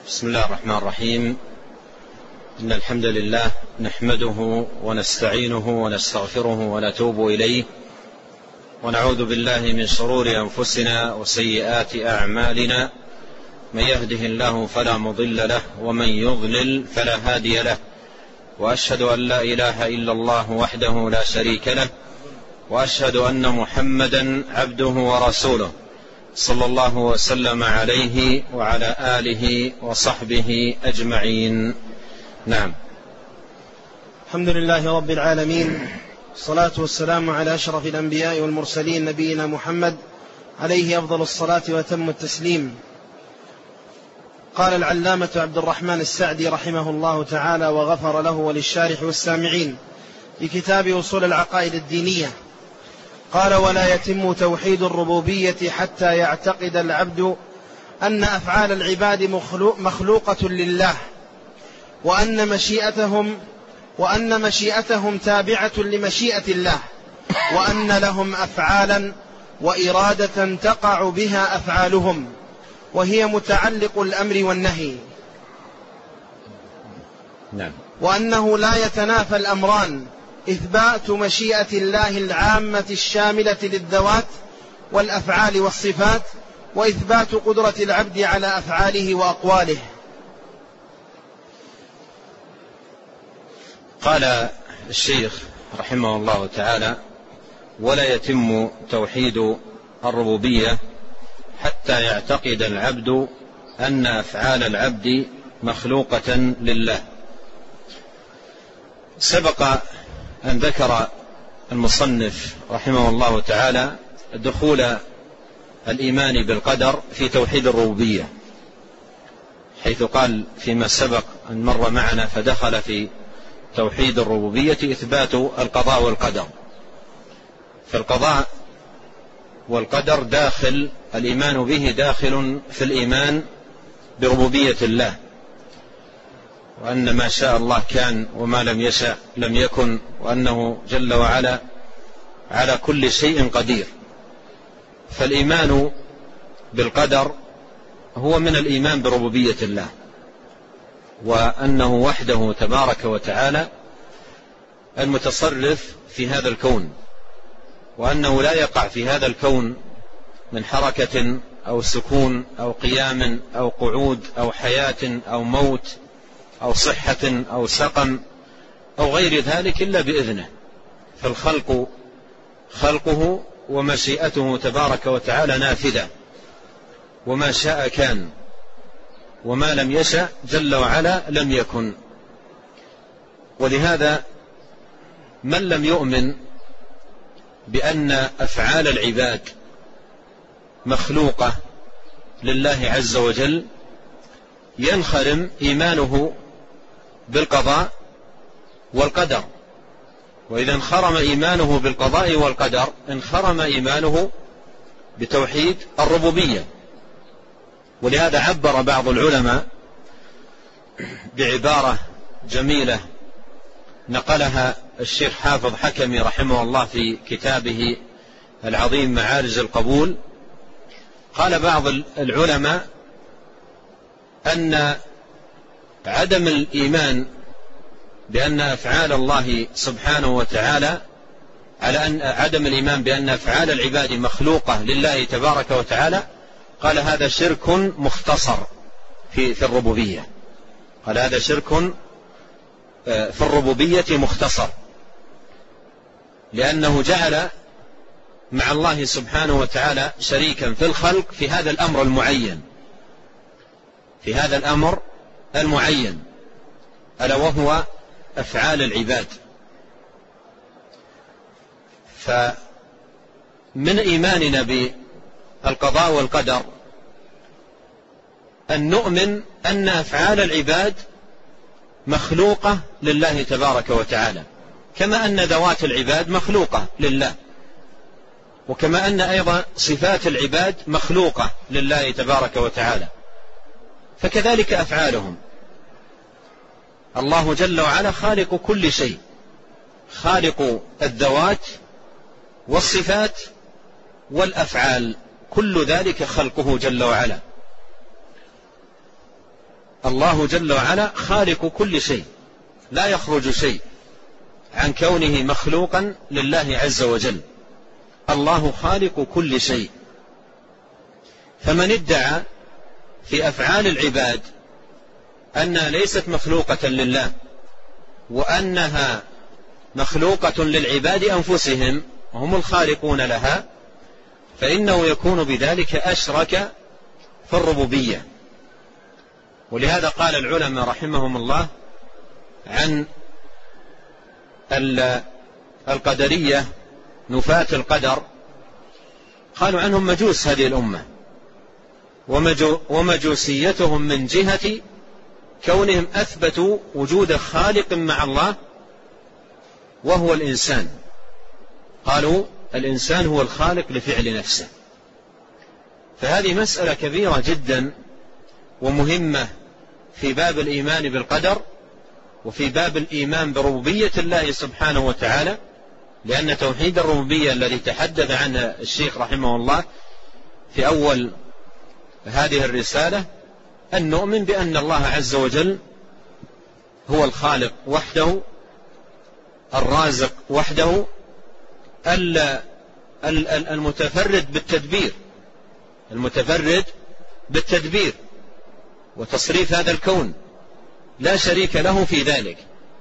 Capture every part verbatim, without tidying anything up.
بسم الله الرحمن الرحيم. إن الحمد لله نحمده ونستعينه ونستغفره ونتوب إليه، ونعوذ بالله من شرور أنفسنا وسيئات أعمالنا. من يهده الله فلا مضل له، ومن يضلل فلا هادي له، وأشهد أن لا إله إلا الله وحده لا شريك له، وأشهد أن محمدا عبده ورسوله صلى الله وسلم عليه وعلى آله وصحبه أجمعين. نعم. الحمد لله رب العالمين، الصلاة والسلام على أشرف الأنبياء والمرسلين، نبينا محمد عليه أفضل الصلاة وتم التسليم. قال العلامة عبد الرحمن السعدي رحمه الله تعالى وغفر له وللشارح والسامعين في كتاب أصول العقائد الدينية، قال: ولا يتم توحيد الربوبية حتى يعتقد العبد أن أفعال العباد مخلوقة لله، وأن مشيئتهم وأن مشيئتهم تابعة لمشيئة الله، وأن لهم أفعالا وإرادة تقع بها أفعالهم، وهي متعلق الأمر والنهي. نعم. وأنه لا يتنافى الأمران: إثبات مشيئة الله العامة الشاملة للذوات والأفعال والصفات، وإثبات قدرة العبد على أفعاله وأقواله. قال الشيخ رحمه الله تعالى: ولا يتم توحيد الربوبية حتى يعتقد العبد أن أفعال العبد مخلوقة لله. سبق أن ذكر المصنف رحمه الله تعالى دخول الإيمان بالقدر في توحيد الربوبية، حيث قال فيما سبق أن مر معنا: فدخل في توحيد الربوبية إثبات القضاء والقدر. فالقضاء والقدر داخل الإيمان به، داخل في الإيمان بربوبية الله، وأن ما شاء الله كان وما لم يشأ لم يكن، وأنه جل وعلا على كل شيء قدير. فالإيمان بالقدر هو من الإيمان بربوبية الله، وأنه وحده تبارك وتعالى المتصرف في هذا الكون، وأنه لا يقع في هذا الكون من حركة أو سكون أو قيام أو قعود أو حياة أو موت أو صحة أو سقم أو غير ذلك إلا بإذنه. فالخلق خلقه، ومشيئته تبارك وتعالى نافذة، وما شاء كان، وما لم يشأ جل وعلا لم يكن. ولهذا من لم يؤمن بأن أفعال العباد مخلوقة لله عز وجل ينخرم إيمانه بالقضاء والقدر. وإذا انخرم إيمانه بالقضاء والقدر انخرم إيمانه بتوحيد الربوبية. ولهذا عبر بعض العلماء بعبارة جميلة نقلها الشيخ حافظ حكمي رحمه الله في كتابه العظيم معارج القبول. قال بعض العلماء أن عدم الإيمان بأن أفعال الله سبحانه وتعالى على أن عدم الإيمان بأن أفعال العباد مخلوقة لله تبارك وتعالى، قال هذا شرك مختصر في في الربوبية. قال هذا شرك في الربوبية مختصر، لأنه جعل مع الله سبحانه وتعالى شريكا في الخلق في هذا الأمر المعين، في هذا الأمر المعين ألا وهو أفعال العباد. فمن إيماننا بالقضاء والقدر أن نؤمن أن أفعال العباد مخلوقة لله تبارك وتعالى، كما أن ذوات العباد مخلوقة لله، وكما أن أيضا صفات العباد مخلوقة لله تبارك وتعالى، فكذلك أفعالهم. الله جل وعلا خالق كل شيء، خالق الذوات والصفات والأفعال، كل ذلك خلقه جل وعلا. الله جل وعلا خالق كل شيء، لا يخرج شيء عن كونه مخلوقا لله عز وجل. الله خالق كل شيء. فمن ادعى في أفعال العباد أنها ليست مخلوقة لله وأنها مخلوقة للعباد أنفسهم هم الخالقون لها، فإنه يكون بذلك أشرك في الربوبية. ولهذا قال العلماء رحمهم الله عن القدرية نفاة القدر، قالوا عنهم مجوس هذه الأمة، ومجوسيتهم من جهة كونهم أثبتوا وجود خالق مع الله وهو الإنسان. قالوا الإنسان هو الخالق لفعل نفسه. فهذه مسألة كبيرة جدا ومهمة في باب الإيمان بالقدر وفي باب الإيمان بربوبية الله سبحانه وتعالى، لأن توحيد الربوبية الذي تحدث عنه الشيخ رحمه الله في أول هذه الرسالة أن نؤمن بأن الله عز وجل هو الخالق وحده، الرازق وحده، المتفرد بالتدبير المتفرد بالتدبير وتصريف هذا الكون، لا شريك له في ذلك.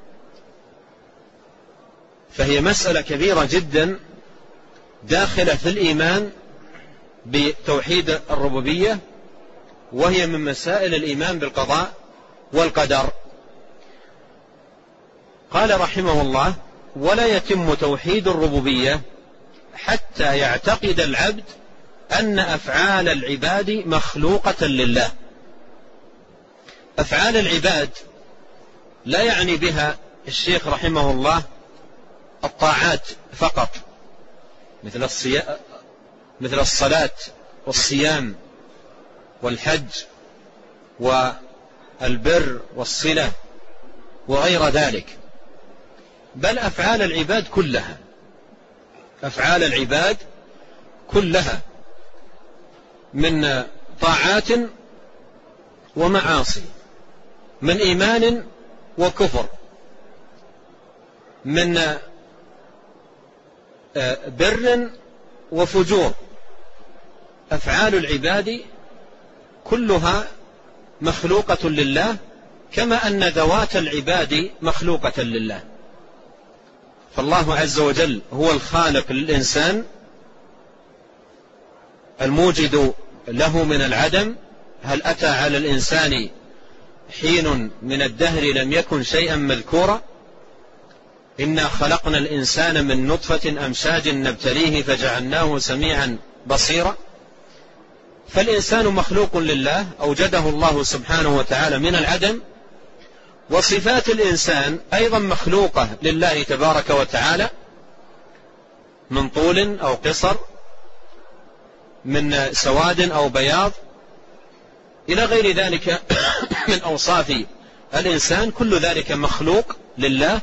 فهي مسألة كبيرة جدا داخلة في الإيمان بتوحيد الربوبية، وهي من مسائل الإيمان بالقضاء والقدر. قال رحمه الله: ولا يتم توحيد الربوبية حتى يعتقد العبد أن أفعال العباد مخلوقة لله. أفعال العباد لا يعني بها الشيخ رحمه الله الطاعات فقط، مثل الصيام مثل الصلاة والصيام والحج والبر والصلة وغير ذلك، بل أفعال العباد كلها أفعال العباد كلها من طاعات ومعاصي، من إيمان وكفر، من بر وفجور. أفعال العباد كلها مخلوقة لله، كما أن ذوات العباد مخلوقة لله. فالله عز وجل هو الخالق للإنسان، الموجد له من العدم. هل أتى على الإنسان حين من الدهر لم يكن شيئا مذكورا؟ إنا خلقنا الإنسان من نطفة أمشاج نبتليه فجعلناه سميعا بصيرا. فالإنسان مخلوق لله، أوجده الله سبحانه وتعالى من العدم، وصفات الإنسان أيضا مخلوقة لله تبارك وتعالى، من طول أو قصر، من سواد أو بياض، إلى غير ذلك من أوصاف الإنسان، كل ذلك مخلوق لله.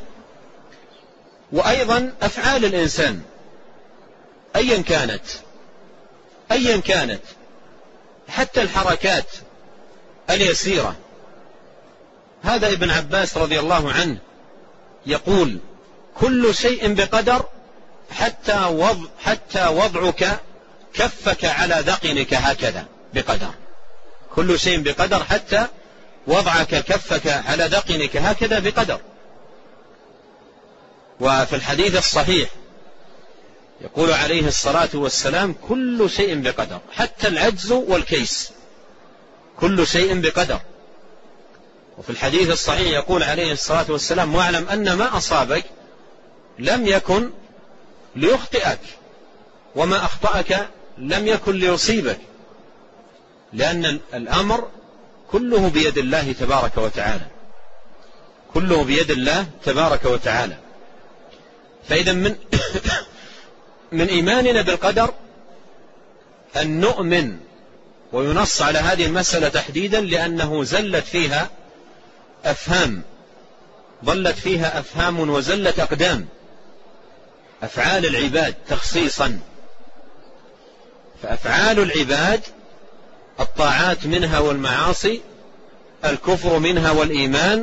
وأيضا أفعال الإنسان أيا كانت أيا كانت حتى الحركات اليسيرة. هذا ابن عباس رضي الله عنه يقول: كل شيء بقدر حتى وضع حتى وضعك كفك على ذقنك هكذا بقدر. كل شيء بقدر حتى وضعك كفك على ذقنك هكذا بقدر. وفي الحديث الصحيح يقول عليه الصلاة والسلام: كل شيء بقدر، حتى العجز والكيس، كل شيء بقدر. وفي الحديث الصحيح يقول عليه الصلاة والسلام: واعلم أن ما أصابك لم يكن ليخطئك، وما أخطأك لم يكن ليصيبك، لأن الأمر كله بيد الله تبارك وتعالى، كله بيد الله تبارك وتعالى. فإذا من من إيماننا بالقدر أن نؤمن، وينص على هذه المسألة تحديدا لأنه زلت فيها أفهام ضلت فيها أفهام وزلت أقدام. أفعال العباد تخصيصا، فأفعال العباد الطاعات منها والمعاصي الكفر منها والإيمان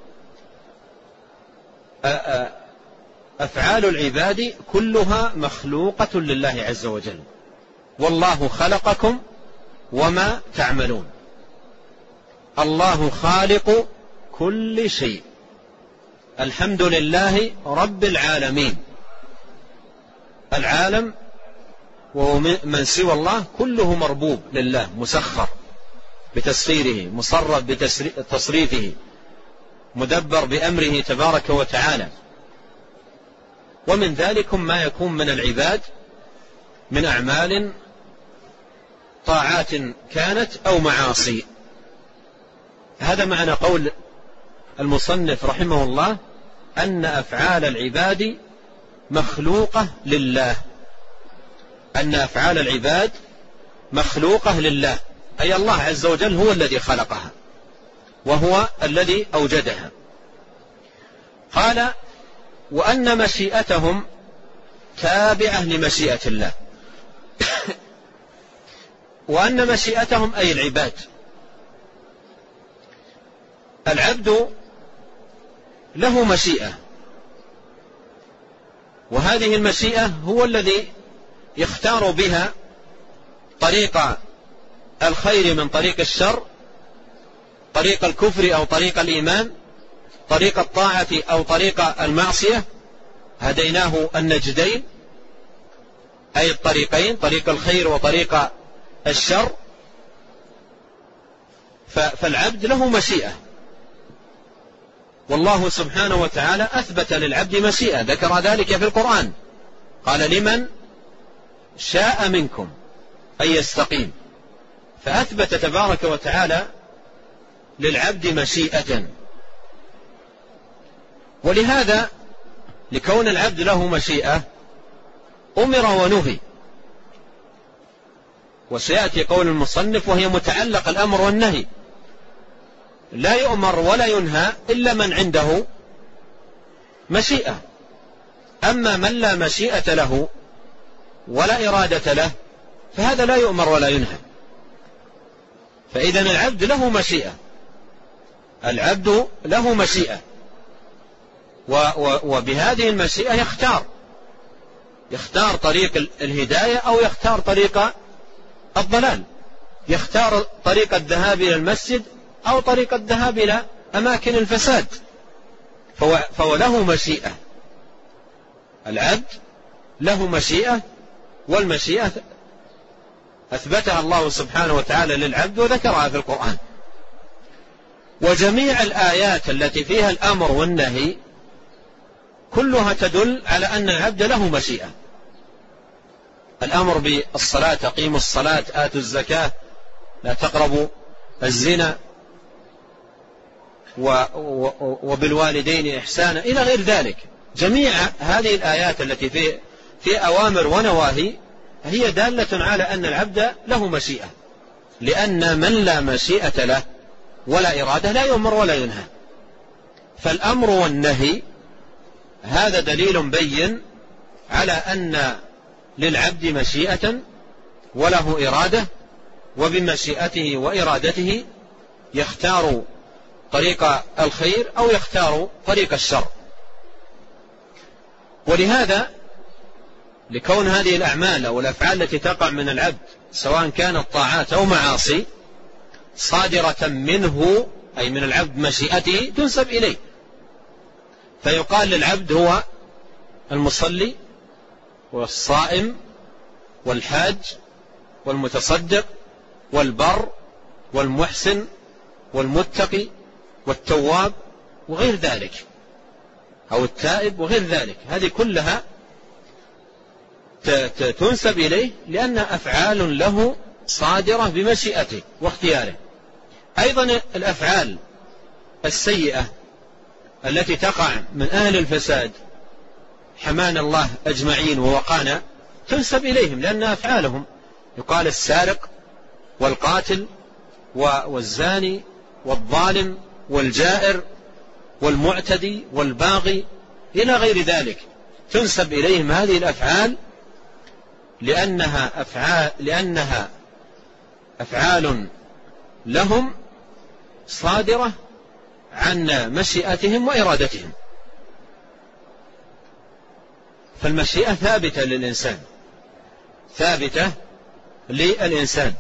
أفعال العباد كلها مخلوقة لله عز وجل، والله خلقكم وما تعملون. الله خالق كل شيء، الحمد لله رب العالمين. العالم وهو من سوى الله كله مربوب لله، مسخر بتسخيره، مصرف بتصريفه، مدبر بأمره تبارك وتعالى. ومن ذلك ما يكون من العباد من أعمال طاعات كانت أو معاصي. هذا معنى قول المصنف رحمه الله أن أفعال العباد مخلوقة لله، أن أفعال العباد مخلوقة لله، أي الله عز وجل هو الذي خلقها وهو الذي أوجدها. قال وأن مشيئتهم تابعة لمشيئة الله. وأن مشيئتهم أي العباد، العبد له مشيئة، وهذه المشيئة هو الذي يختار بها طريق الخير من طريق الشر، طريق الكفر أو طريق الإيمان، طريق الطاعة أو طريق المعصية. هديناه النجدين، أي الطريقين، طريق الخير وطريق الشر. فالعبد له مشيئة، والله سبحانه وتعالى أثبت للعبد مشيئة، ذكر ذلك في القرآن، قال لمن شاء منكم أن يستقيم. فأثبت تبارك وتعالى للعبد مشيئة. ولهذا لكون العبد له مشيئة أمر ونهي. وسيأتي قول المصنف وهي متعلق الأمر والنهي، لا يؤمر ولا ينهى إلا من عنده مشيئة. أما من لا مشيئة له ولا إرادة له فهذا لا يؤمر ولا ينهى. فإذا العبد له مشيئة، العبد له مشيئة، وبهذه المشيئة يختار يختار طريق الهداية أو يختار طريق الضلال، يختار طريق الذهاب إلى المسجد أو طريق الذهاب إلى أماكن الفساد. فهو, فهو له مشيئة، العبد له مشيئة، والمشيئة أثبتها الله سبحانه وتعالى للعبد وذكرها في القرآن. وجميع الآيات التي فيها الأمر والنهي كلها تدل على أن العبد له مشيئة. الأمر بالصلاة، أقيموا الصلاة، آتوا الزكاة، لا تقربوا الزنا، وبالوالدين إحسانا، إلى غير ذلك. جميع هذه الآيات التي في في أوامر ونواهي هي دالة على أن العبد له مشيئة، لأن من لا مشيئة له ولا إرادة لا يؤمر ولا ينهى. فالأمر والنهي هذا دليل بين على أن للعبد مشيئة وله إرادة، وبمشيئته وإرادته يختار طريق الخير أو يختار طريق الشر. ولهذا لكون هذه الأعمال أو الأفعال التي تقع من العبد سواء كانت طاعات أو معاصي صادرة منه أي من العبد مشيئته تنسب إليه، فيقال للعبد هو المصلي والصائم والحاج والمتصدق والبر والمحسن والمتقي والتواب وغير ذلك، أو التائب وغير ذلك. هذه كلها تنسب إليه لأن أفعال له صادرة بمشيئته واختياره. أيضا الأفعال السيئة التي تقع من أهل الفساد حمانا الله أجمعين ووقانا تنسب إليهم لأنها أفعالهم. يقال السارق والقاتل والزاني والظالم والجائر والمعتدي والباغي إلى غير ذلك، تنسب إليهم هذه الأفعال لأنها أفعال, لأنها أفعال لهم صادرة عن مشيئتهم وإرادتهم. فالمشيئة ثابتة للإنسان، ثابتة للإنسان،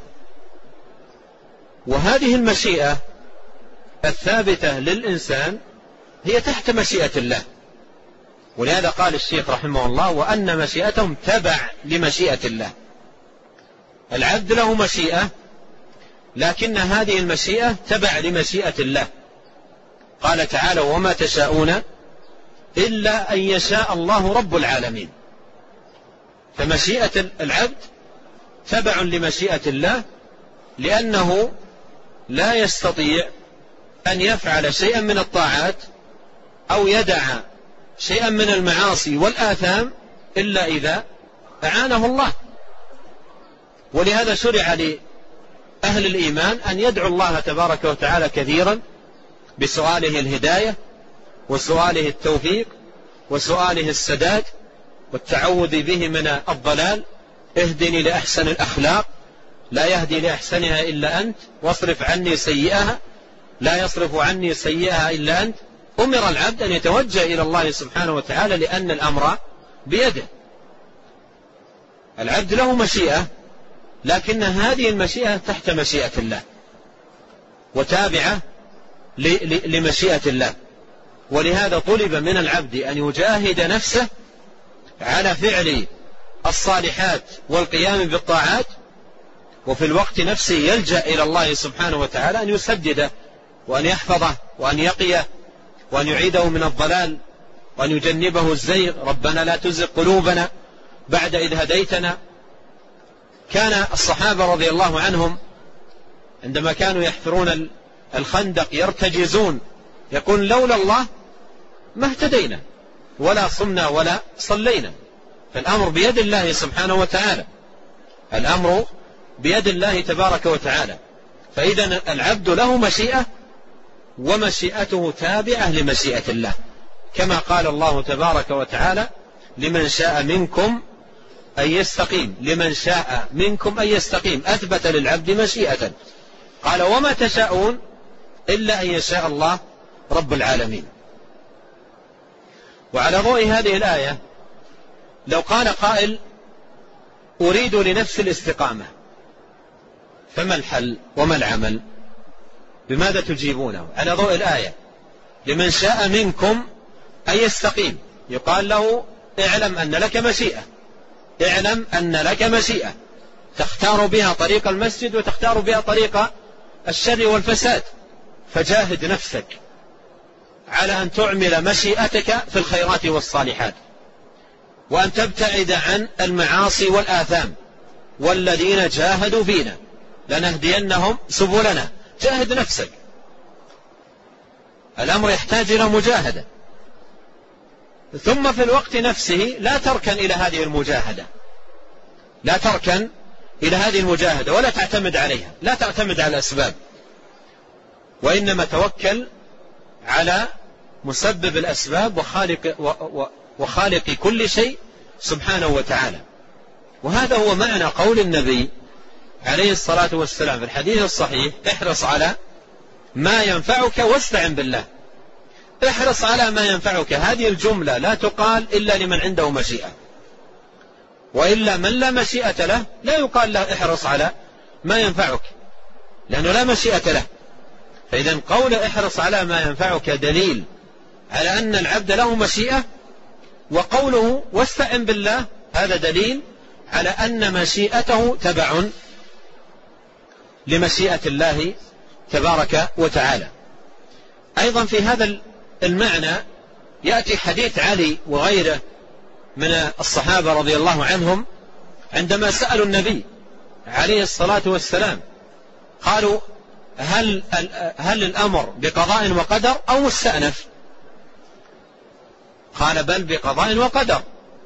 وهذه المشيئة الثابتة للإنسان هي تحت مشيئة الله. ولهذا قال الشيخ رحمه الله: وأن مشيئتهم تبع لمشيئة الله. العبد له مشيئة، لكن هذه المشيئة تبع لمشيئة الله. قال تعالى: وما تشاءون إلا أن يشاء الله رب العالمين. فمشيئة العبد تبع لمشيئة الله، لأنه لا يستطيع أن يفعل شيئا من الطاعات أو يدع شيئا من المعاصي والآثام إلا إذا أعانه الله. ولهذا شرع لأهل الإيمان أن يدعو الله تبارك وتعالى كثيرا بسؤاله الهداية وسؤاله التوفيق وسؤاله السداد والتعوذ به من الضلال. اهدني لأحسن الأخلاق لا يهدي لأحسنها إلا أنت، واصرف عني سيئها لا يصرف عني سيئها إلا أنت. أمر العبد أن يتوجه إلى الله سبحانه وتعالى، لأن الأمر بيده. العبد له مشيئة، لكن هذه المشيئة تحت مشيئة الله وتابعة لمشيئة الله. ولهذا طلب من العبد أن يجاهد نفسه على فعل الصالحات والقيام بالطاعات، وفي الوقت نفسه يلجأ إلى الله سبحانه وتعالى أن يسدده وأن يحفظه وأن يقيه وأن يعيده من الضلال وأن يجنبه الزيغ. ربنا لا تزغ قلوبنا بعد إذ هديتنا. كان الصحابة رضي الله عنهم عندما كانوا يحفرون الخندق يرتجزون، يقول: لولا الله ما اهتدينا ولا صمنا ولا صلينا. فالأمر بيد الله سبحانه وتعالى، الأمر بيد الله تبارك وتعالى. فإذا العبد له مشيئة، ومشيئته تابعة لمشيئة الله، كما قال الله تبارك وتعالى: لمن شاء منكم أن يستقيم. لمن شاء منكم أن يستقيم، أثبت للعبد مشيئة. قال: وما تشاءون إلا أن يشاء الله رب العالمين. وعلى ضوء هذه الآية لو قال قائل: أريد لنفس الاستقامة، فما الحل وما العمل؟ بماذا تجيبونه على ضوء الآية؟ لمن شاء منكم أن يستقيم، يقال له: اعلم أن لك مشيئة، اعلم أن لك مشيئة تختار بها طريق المسجد وتختار بها طريق الشر والفساد، فجاهد نفسك على أن تعمل مشيئتك في الخيرات والصالحات، وأن تبتعد عن المعاصي والآثام. والذين جاهدوا فينا لنهدينهم سبلنا. جاهد نفسك، الأمر يحتاج إلى مجاهدة. ثم في الوقت نفسه لا تركن إلى هذه المجاهدة، لا تركن إلى هذه المجاهدة ولا تعتمد عليها، لا تعتمد على الأسباب، وإنما توكل على مسبب الأسباب وخالق, وخالق كل شيء سبحانه وتعالى. وهذا هو معنى قول النبي عليه الصلاة والسلام في الحديث الصحيح: احرص على ما ينفعك واستعن بالله. احرص على ما ينفعك، هذه الجملة لا تقال إلا لمن عنده مشيئة، وإلا من لا مشيئة له لا يقال له احرص على ما ينفعك، لأنه لا مشيئة له. فإذا قول احرص على ما ينفعك دليل على أن العبد له مشيئة، وقوله واستعن بالله هذا دليل على أن مشيئته تبع لمشيئة الله تبارك وتعالى. أيضا في هذا المعنى يأتي حديث علي وغيره من الصحابة رضي الله عنهم عندما سألوا النبي عليه الصلاة والسلام، قالوا: هل, هل الأمر بقضاء وقدر أو مستأنف؟ قال: بل بقضاء وقدر.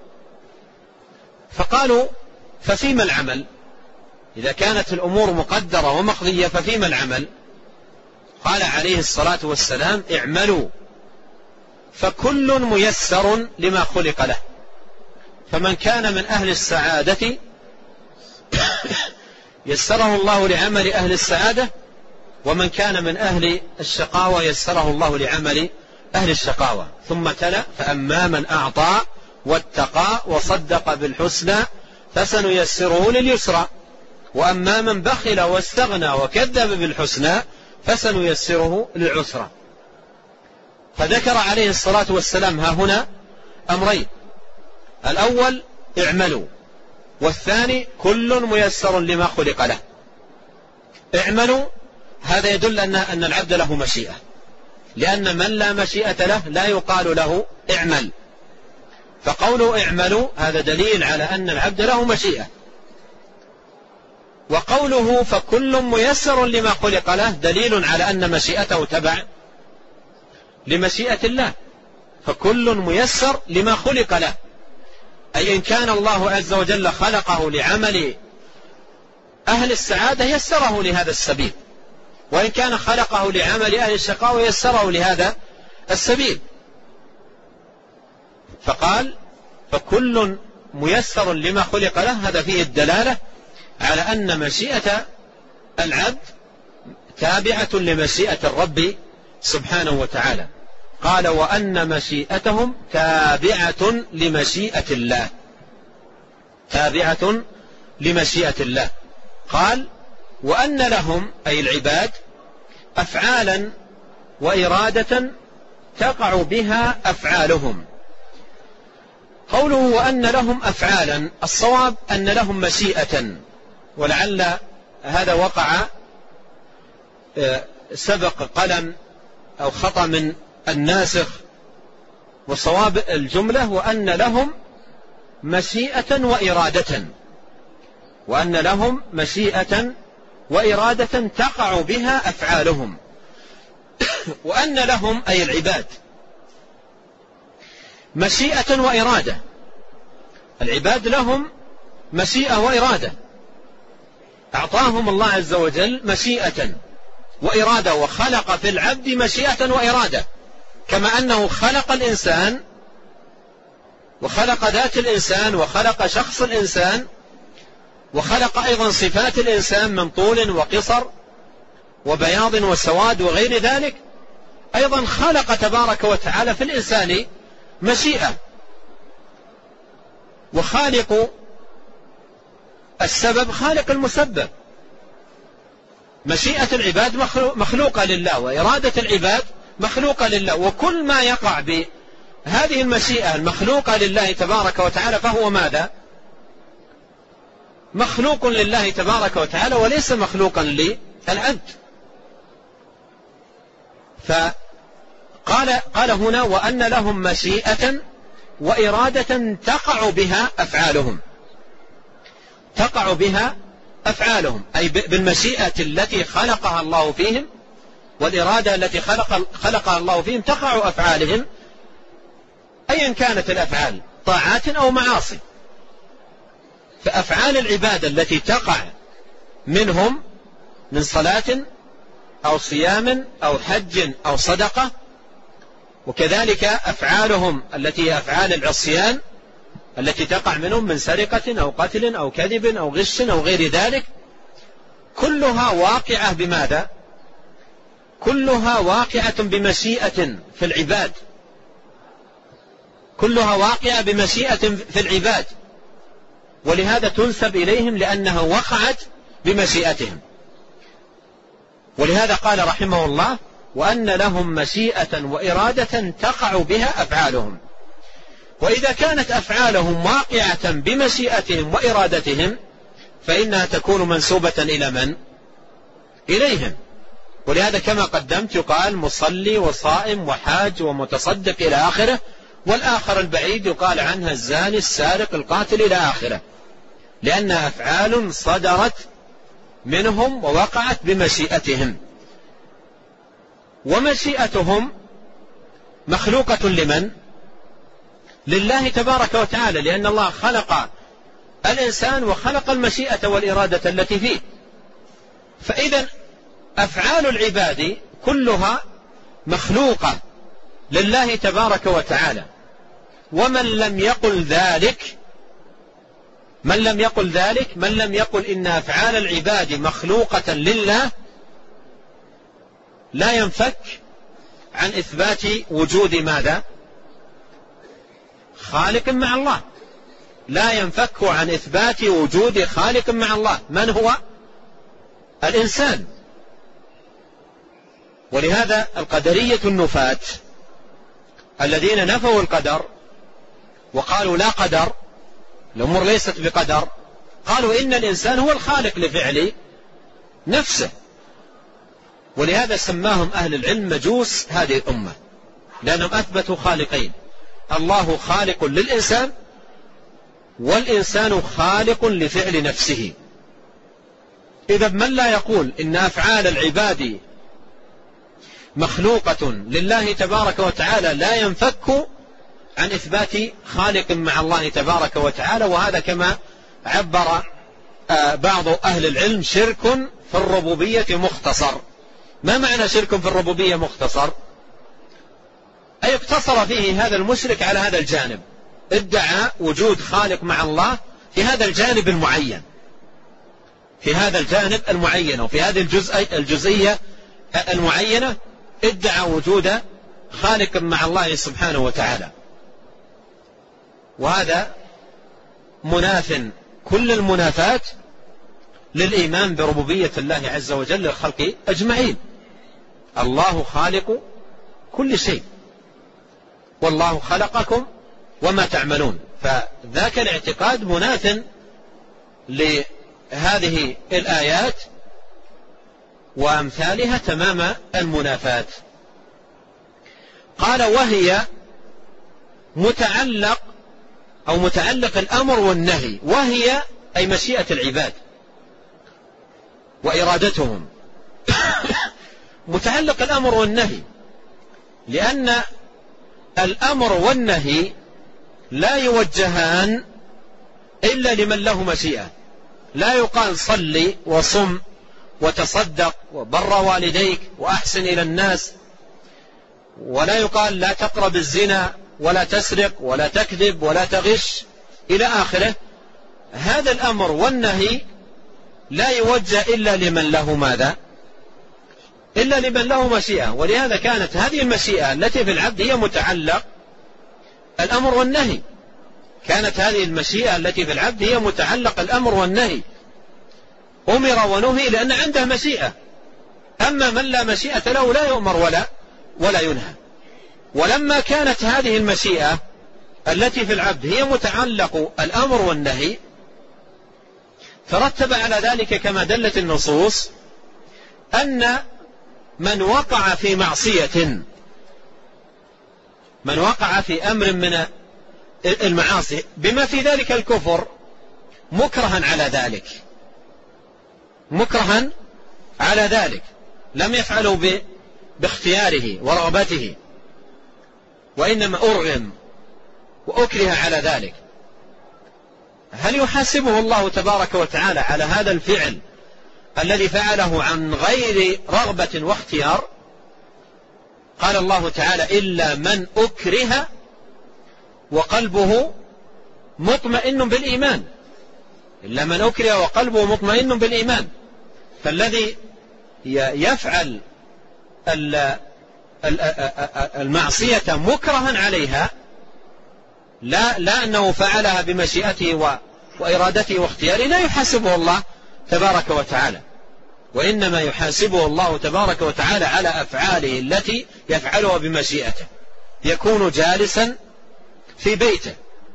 فقالوا: ففيما العمل؟ إذا كانت الأمور مقدرة ومقضية ففيما العمل؟ قال عليه الصلاة والسلام: اعملوا فكل ميسر لما خلق له. فمن كان من أهل السعادة يسره الله لعمل أهل السعادة، ومن كان من أهل الشقاوة يسره الله لعمل أهل الشقاوة. ثم تلا فأما من أعطى واتقى وصدق بالحسنى فسنيسره لليسرى وأما من بخل واستغنى وكذب بالحسنى فسنيسره للعسرى. فذكر عليه الصلاة والسلام ها هنا أمرين: الأول اعملوا، والثاني كل ميسر لما خلق له. اعملوا هذا يدل أن أن العبد له مشيئة، لأن من لا مشيئة له لا يقال له اعمل. فقوله اعملوا هذا دليل على أن العبد له مشيئة. وقوله فكل ميسر لما خلق له دليل على أن مشيئته تبع لمشيئة الله. فكل ميسر لما خلق له، أي إن كان الله عز وجل خلقه لعمل أهل السعادة يسره لهذا السبيل، وإن كان خلقه لعمل أهل الشقاوة يسره لهذا السبيل. فقال فكل ميسر لما خلق له، هذا فيه الدلالة على أن مشيئة العبد تابعة لمشيئة الرب سبحانه وتعالى. قال وأن مشيئتهم تابعة لمشيئة الله، تابعة لمشيئة الله. قال وأن لهم أي العباد أفعالا وإرادة تقع بها أفعالهم. قوله وأن لهم أفعالا، الصواب أن لهم مشيئة، ولعل هذا وقع سبق قلم أو خطأ من الناسخ، وصواب الجملة وأن لهم مشيئة وإرادة، وأن لهم مشيئة وإرادة تقع بها أفعالهم. وأن لهم أي العباد مشيئة وإرادة، العباد لهم مشيئة وإرادة، أعطاهم الله عز وجل مشيئة وإرادة، وخلق في العبد مشيئة وإرادة، كما أنه خلق الإنسان وخلق ذات الإنسان وخلق شخص الإنسان وخلق أيضا صفات الإنسان من طول وقصر وبياض وسواد وغير ذلك. أيضا خلق تبارك وتعالى في الإنسان مشيئة، وخالق السبب خالق المسبب. مشيئة العباد مخلوقة لله، وإرادة العباد مخلوقة لله، وكل ما يقع بهذه المشيئة المخلوقة لله تبارك وتعالى فهو ماذا؟ مخلوق لله تبارك وتعالى وليس مخلوقا للعبد. فقال قال هنا وأن لهم مشيئة وإرادة تقع بها أفعالهم، تقع بها أفعالهم أي بالمشيئة التي خلقها الله فيهم والإرادة التي خلق خلقها الله فيهم تقع أفعالهم، أيا كانت الأفعال طاعات أو معاصي. فأفعال العبادة التي تقع منهم من صلاة أو صيام أو حج أو صدقة، وكذلك أفعالهم التي هي أفعال العصيان التي تقع منهم من سرقة أو قتل أو كذب أو غش أو غير ذلك، كلها واقعة بماذا؟ كلها واقعة بمشيئة في العباد، كلها واقعة بمشيئة في العباد، ولهذا تنسب إليهم لأنها وقعت بمشيئتهم. ولهذا قال رحمه الله وأن لهم مشيئة وإرادة تقع بها أفعالهم. وإذا كانت أفعالهم واقعة بمشيئتهم وإرادتهم فإنها تكون منسوبة إلى من؟ إليهم. ولهذا كما قدمت يقال مصلي وصائم وحاج ومتصدق إلى آخره، والآخر البعيد يقال عنها الزاني السارق القاتل إلى آخره، لأنها أفعال صدرت منهم ووقعت بمشيئتهم. ومشيئتهم مخلوقة لمن؟ لله تبارك وتعالى، لأن الله خلق الإنسان وخلق المشيئة والإرادة التي فيه. فإذا أفعال العباد كلها مخلوقة لله تبارك وتعالى. ومن لم يقل ذلك من لم يقل ذلك من لم يقل إن أفعال العباد مخلوقة لله لا ينفك عن إثبات وجود ماذا؟ خالق مع الله، لا ينفك عن إثبات وجود خالق مع الله. من هو؟ الإنسان. ولهذا القدرية النفاة الذين نفوا القدر وقالوا لا قدر، الأمور ليست بقدر، قالوا إن الإنسان هو الخالق لفعل نفسه. ولهذا سماهم أهل العلم مجوس هذه الأمة، لأنهم أثبتوا خالقين، الله خالق للإنسان والإنسان خالق لفعل نفسه. إذا من لا يقول إن أفعال العباد مخلوقة لله تبارك وتعالى لا ينفك عن إثبات خالق مع الله تبارك وتعالى. وهذا كما عبر بعض أهل العلم شرك في الربوبية مختصر. ما معنى شرك في الربوبية مختصر؟ أي اقتصر فيه هذا المشرك على هذا الجانب، ادعى وجود خالق مع الله في هذا الجانب المعين، في هذا الجانب المعين وفي هذه الجزء الجزئية المعينة ادعى وجود خالق مع الله سبحانه وتعالى. وهذا مناف كل المنافات للإيمان بربوبية الله عز وجل للخلق أجمعين. الله خالق كل شيء والله خلقكم وما تعملون، فذاك الاعتقاد مناف لهذه الآيات وأمثالها تمام المنافات. قال وهي متعلق أو متعلق الأمر والنهي، وهي أي مشيئة العباد وإرادتهم متعلق الأمر والنهي، لأن الأمر والنهي لا يوجهان إلا لمن له مشيئة. لا يقال صلي وصم وتصدق وبر والديك وأحسن إلى الناس، ولا يقال لا تقرب الزنا ولا تسرق ولا تكذب ولا تغش إلى آخره. هذا الأمر والنهي لا يوجه إلا لمن له ماذا؟ إلا لمن له مشيئة. ولهذا كانت هذه المشيئة التي في العبد هي متعلق الأمر والنهي، كانت هذه المشيئة التي في العبد هي متعلق الأمر والنهي، أمر ونهي لأن عنده مشيئة. أما من لا مشيئة له لا يؤمر ولا ولا ينهى. ولما كانت هذه المشيئة التي في العبد هي متعلق الأمر والنهي، ترتب على ذلك كما دلت النصوص أن من وقع في معصية، من وقع في أمر من المعاصي بما في ذلك الكفر مكرها على ذلك، مكرها على ذلك، لم يفعله باختياره ورغبته، وإنما أرغم وأكره على ذلك، هل يحاسبه الله تبارك وتعالى على هذا الفعل الذي فعله عن غير رغبة واختيار؟ قال الله تعالى إلا من أكره وقلبه مطمئن بالإيمان، إلا من أكره وقلبه مطمئن بالإيمان. فالذي يفعل المعصية مكرها عليها، لا, لا أنه فعلها بمشيئته وإرادته واختياره، لا يحاسبه الله تبارك وتعالى، وإنما يحاسبه الله تبارك وتعالى على أفعاله التي يفعلها بمشيئته. يكون جالسا في بيته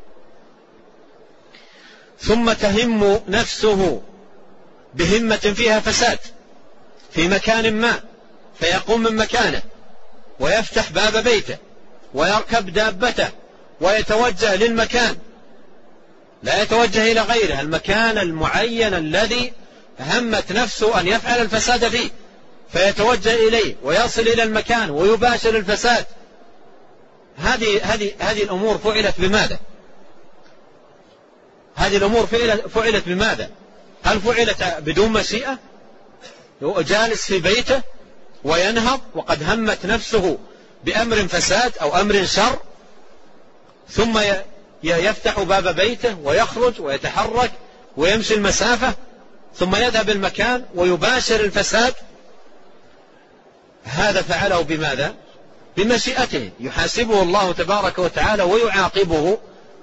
ثم تهم نفسه بهمة فيها فساد في مكان ما، فيقوم من مكانه ويفتح باب بيته ويركب دابته ويتوجه للمكان، لا يتوجه إلى غيره، المكان المعين الذي همت نفسه أن يفعل الفساد فيه، فيتوجه إليه ويصل إلى المكان ويباشر الفساد. هذه هذه هذه الأمور فعلت بماذا؟ هذه الأمور فعلت بماذا؟ هل فعلت بدون مشيئة؟ جالس في بيته وينهض وقد همت نفسه بأمر فساد أو أمر شر، ثم يفتح باب بيته ويخرج ويتحرك ويمشي المسافة ثم يذهب المكان ويباشر الفساد. هذا فعله بماذا؟ بمشيئته، يحاسبه الله تبارك وتعالى ويعاقبه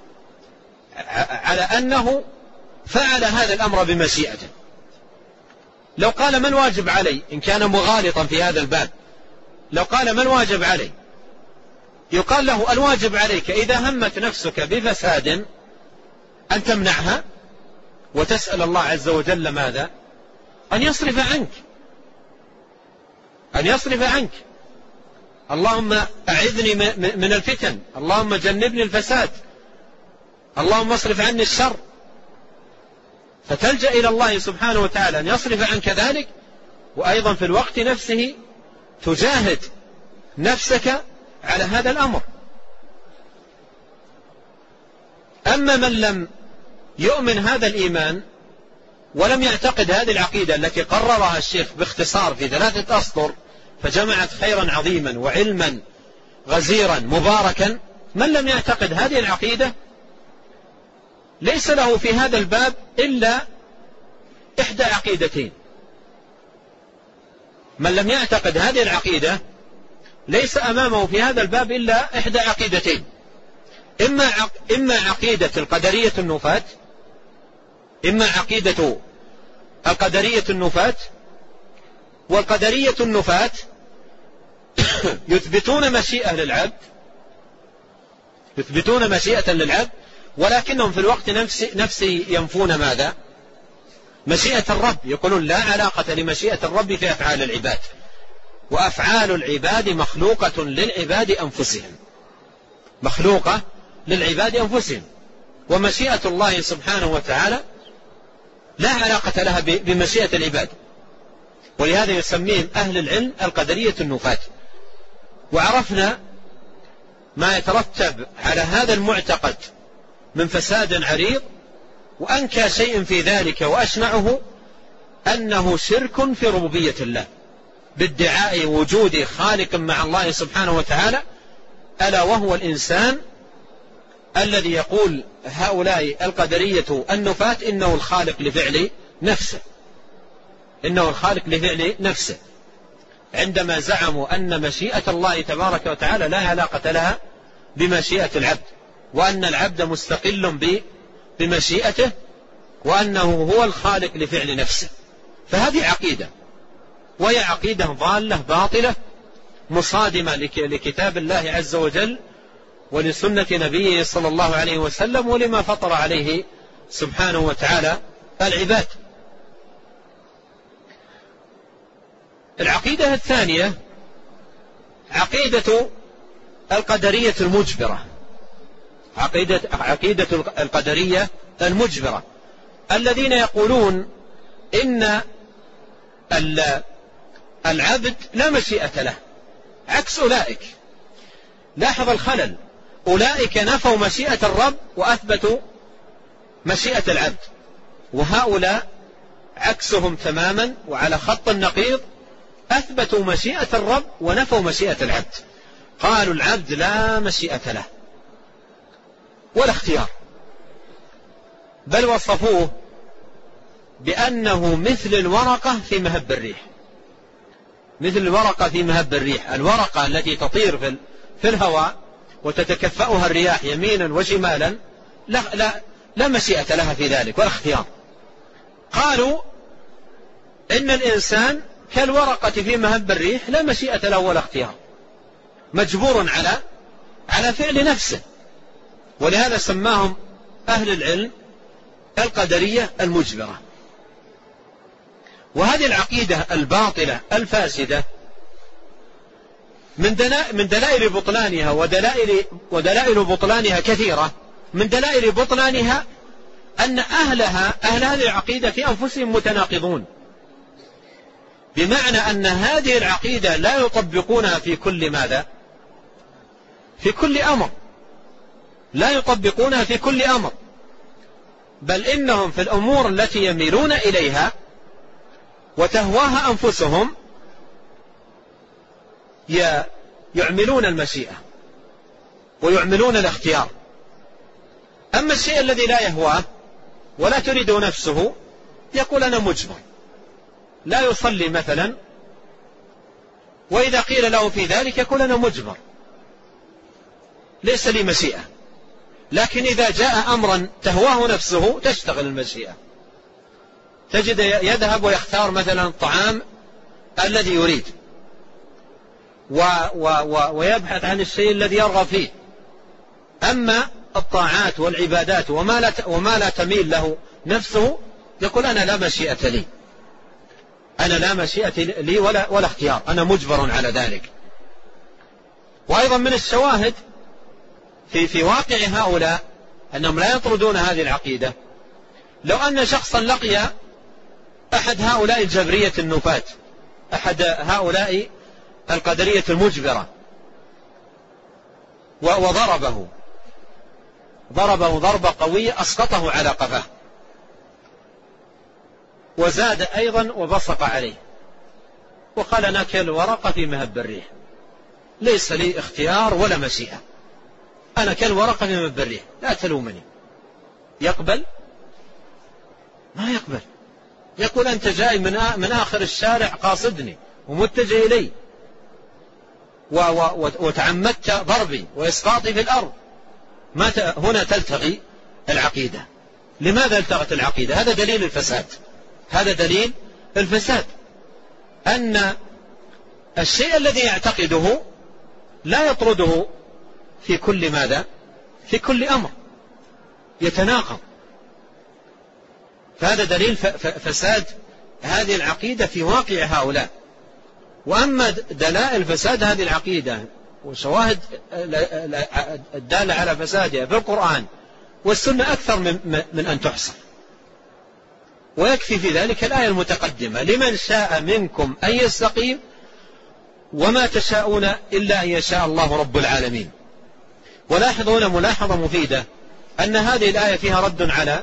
على أنه فعل هذا الأمر بمشيئته. لو قال من واجب علي إن كان مغالطا في هذا الباب، لو قال من واجب علي، يقال له الواجب عليك إذا همت نفسك بفساد أن تمنعها وتسأل الله عز وجل ماذا؟ أن يصرف عنك، أن يصرف عنك. اللهم أعذني من الفتن، اللهم جنبني الفساد، اللهم اصرف عني الشر. فتلجأ إلى الله سبحانه وتعالى أن يصرف عنك ذلك، وأيضا في الوقت نفسه تجاهد نفسك على هذا الأمر. أما من لم يؤمن هذا الإيمان ولم يعتقد هذه العقيدة التي قررها الشيخ باختصار في ثلاثة أسطر، فجمعت خيرا عظيما وعلما غزيرا مباركا، من لم يعتقد هذه العقيدة ليس له في هذا الباب إلا إحدى عقيدتين. من لم يعتقد هذه العقيدة ليس أمامه في هذا الباب إلا إحدى عقيدتين، إما إما عقيدة القدرية النفاة، إما عقيدة القدرية النفاة. والقدرية النفاة يثبتون مشيئة للعبد، يثبتون مشيئة للعبد، ولكنهم في الوقت نفسه ينفون ماذا؟ مشيئة الرب. يقولون لا علاقة لمشيئة الرب في أفعال العباد، وأفعال العباد مخلوقة للعباد أنفسهم، مخلوقة للعباد أنفسهم، ومشيئة الله سبحانه وتعالى لا علاقة لها بمشيئة العباد. ولهذا يسميهم أهل العلم القدرية النفاة. وعرفنا ما يترتب على هذا المعتقد من فساد عريض، وأنكى شيء في ذلك وأشنعه أنه شرك في ربوبية الله، بادعاء وجود خالق مع الله سبحانه وتعالى، ألا وهو الإنسان الذي يقول هؤلاء القدرية النفاة إنه الخالق لفعل نفسه، إنه الخالق لفعل نفسه، عندما زعموا أن مشيئة الله تبارك وتعالى لا علاقة لها بمشيئة العبد، وأن العبد مستقل بمشيئته، وأنه هو الخالق لفعل نفسه. فهذه عقيدة، وهي عقيدة ضالة باطلة مصادمة لكتاب الله عز وجل ولسنة نبيه صلى الله عليه وسلم ولما فطر عليه سبحانه وتعالى العباد. العقيدة الثانية عقيدة القدرية المجبرة، عقيدة, عقيدة القدرية المجبرة، الذين يقولون إن العبد لا مشيئة له، عكس أولئك. لاحظ الخلل، أولئك نفوا مشيئة الرب وأثبتوا مشيئة العبد، وهؤلاء عكسهم تماما وعلى خط النقيض، أثبتوا مشيئة الرب ونفوا مشيئة العبد. قالوا العبد لا مشيئة له ولا اختيار، بل وصفوه بأنه مثل الورقة في مهب الريح، مثل الورقة في مهب الريح، الورقة التي تطير في الهواء وتتكفأها الرياح يمينا وشمالا، لا, لا, لا مشيئة لها في ذلك ولا اختيار. قالوا إن الإنسان كالورقة في مهب الريح لا مشيئة له ولا اختيار، مجبور على على فعل نفسه. ولهذا سماهم أهل العلم القدرية المجبرة. وهذه العقيدة الباطلة الفاسدة من دلائل بطلانها ودلائل, ودلائل بطلانها كثيرة. من دلائل بطلانها أن أهلها أهل هذه العقيدة في أنفسهم متناقضون، بمعنى أن هذه العقيدة لا يطبقونها في كل ماذا؟ في كل أمر، لا يطبقونها في كل أمر، بل إنهم في الأمور التي يميلون إليها وتهواها أنفسهم يعملون المشيئة ويعملون الاختيار. أما الشيء الذي لا يهواه ولا تريد نفسه يقول أنا مجبر. لا يصلي مثلا وإذا قيل له في ذلك يقول أنا مجبر ليس لي مشيئة. لكن إذا جاء أمرا تهواه نفسه تشتغل المشيئة، تجد يذهب ويختار مثلا الطعام الذي يريد و و و ويبحث عن الشيء الذي يرغب فيه. أما الطاعات والعبادات وما لا, وما لا تميل له نفسه يقول أنا لا مشيئة لي، أنا لا مشيئة لي ولا, ولا اختيار، أنا مجبر على ذلك. وأيضا من الشواهد في, في واقع هؤلاء أنهم لا يطردون هذه العقيدة. لو أن شخصا لقي أحد هؤلاء الجبرية النفاة، أحد هؤلاء القدرية المجبرة، وضربه ضربه ضربة قوية أسقطه على قفاه، وزاد أيضا وبصق عليه وقال أنا كالورقة في مهب الريح، ليس لي اختيار ولا مشيئة، أنا كالورقة في مهب الريح لا تلومني. يقبل؟ ما يقبل. يقول أنت جاي من من آخر الشارع قاصدني ومتجه إلي وتعمدت ضربي وإسقاطي في الأرض. ما هنا تلتغي العقيدة. لماذا التغت العقيدة؟ هذا دليل الفساد. هذا دليل الفساد أن الشيء الذي يعتقده لا يطرده في كل ماذا؟ في كل أمر، يتناقض. فهذا دليل فساد هذه العقيدة في واقع هؤلاء. وأما دلائل فساد هذه العقيدة وشواهد الدالة على فسادها في القرآن والسنة أكثر من, من أن تحصى. ويكفي في ذلك الآية المتقدمة لمن شاء منكم أن يستقيم وما تشاءون إلا أن يشاء الله رب العالمين. ولاحظوا هنا ملاحظة مفيدة أن هذه الآية فيها رد على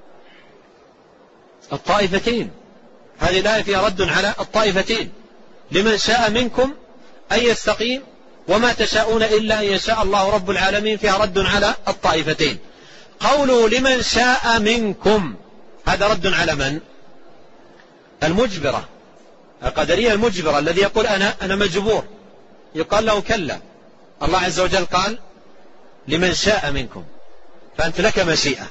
الطائفتين. هذه الآية فيها رد على الطائفتين. لمن شاء منكم أن يستقيم وما تشاءون إلا أن يشاء الله رب العالمين فيها رد على الطائفتين. قولوا لمن شاء منكم هذا رد على من؟ المجبرة، القدرية المجبرة، الذي يقول أنا أنا مجبور. يقال له كلا، الله عز وجل قال لمن شاء منكم، فأنت لك مشيئة،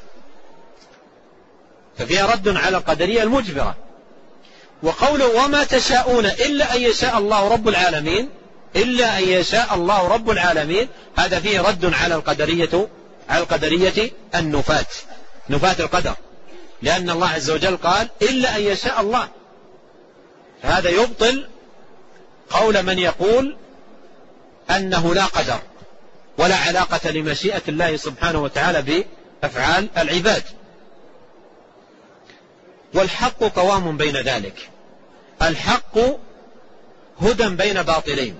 ففيها رد على القدرية المجبرة. وقوله وما تشاءون إلا أن يشاء الله رب العالمين، إلا أن يشاء الله رب العالمين، هذا فيه رد على القدرية على القدرية النفاة، نفاة القدر، لأن الله عز وجل قال إلا أن يشاء الله. هذا يبطل قول من يقول أنه لا قدر ولا علاقة لمشيئة الله سبحانه وتعالى بأفعال العباد. والحق قوام بين ذلك. الحق هدى بين باطلين،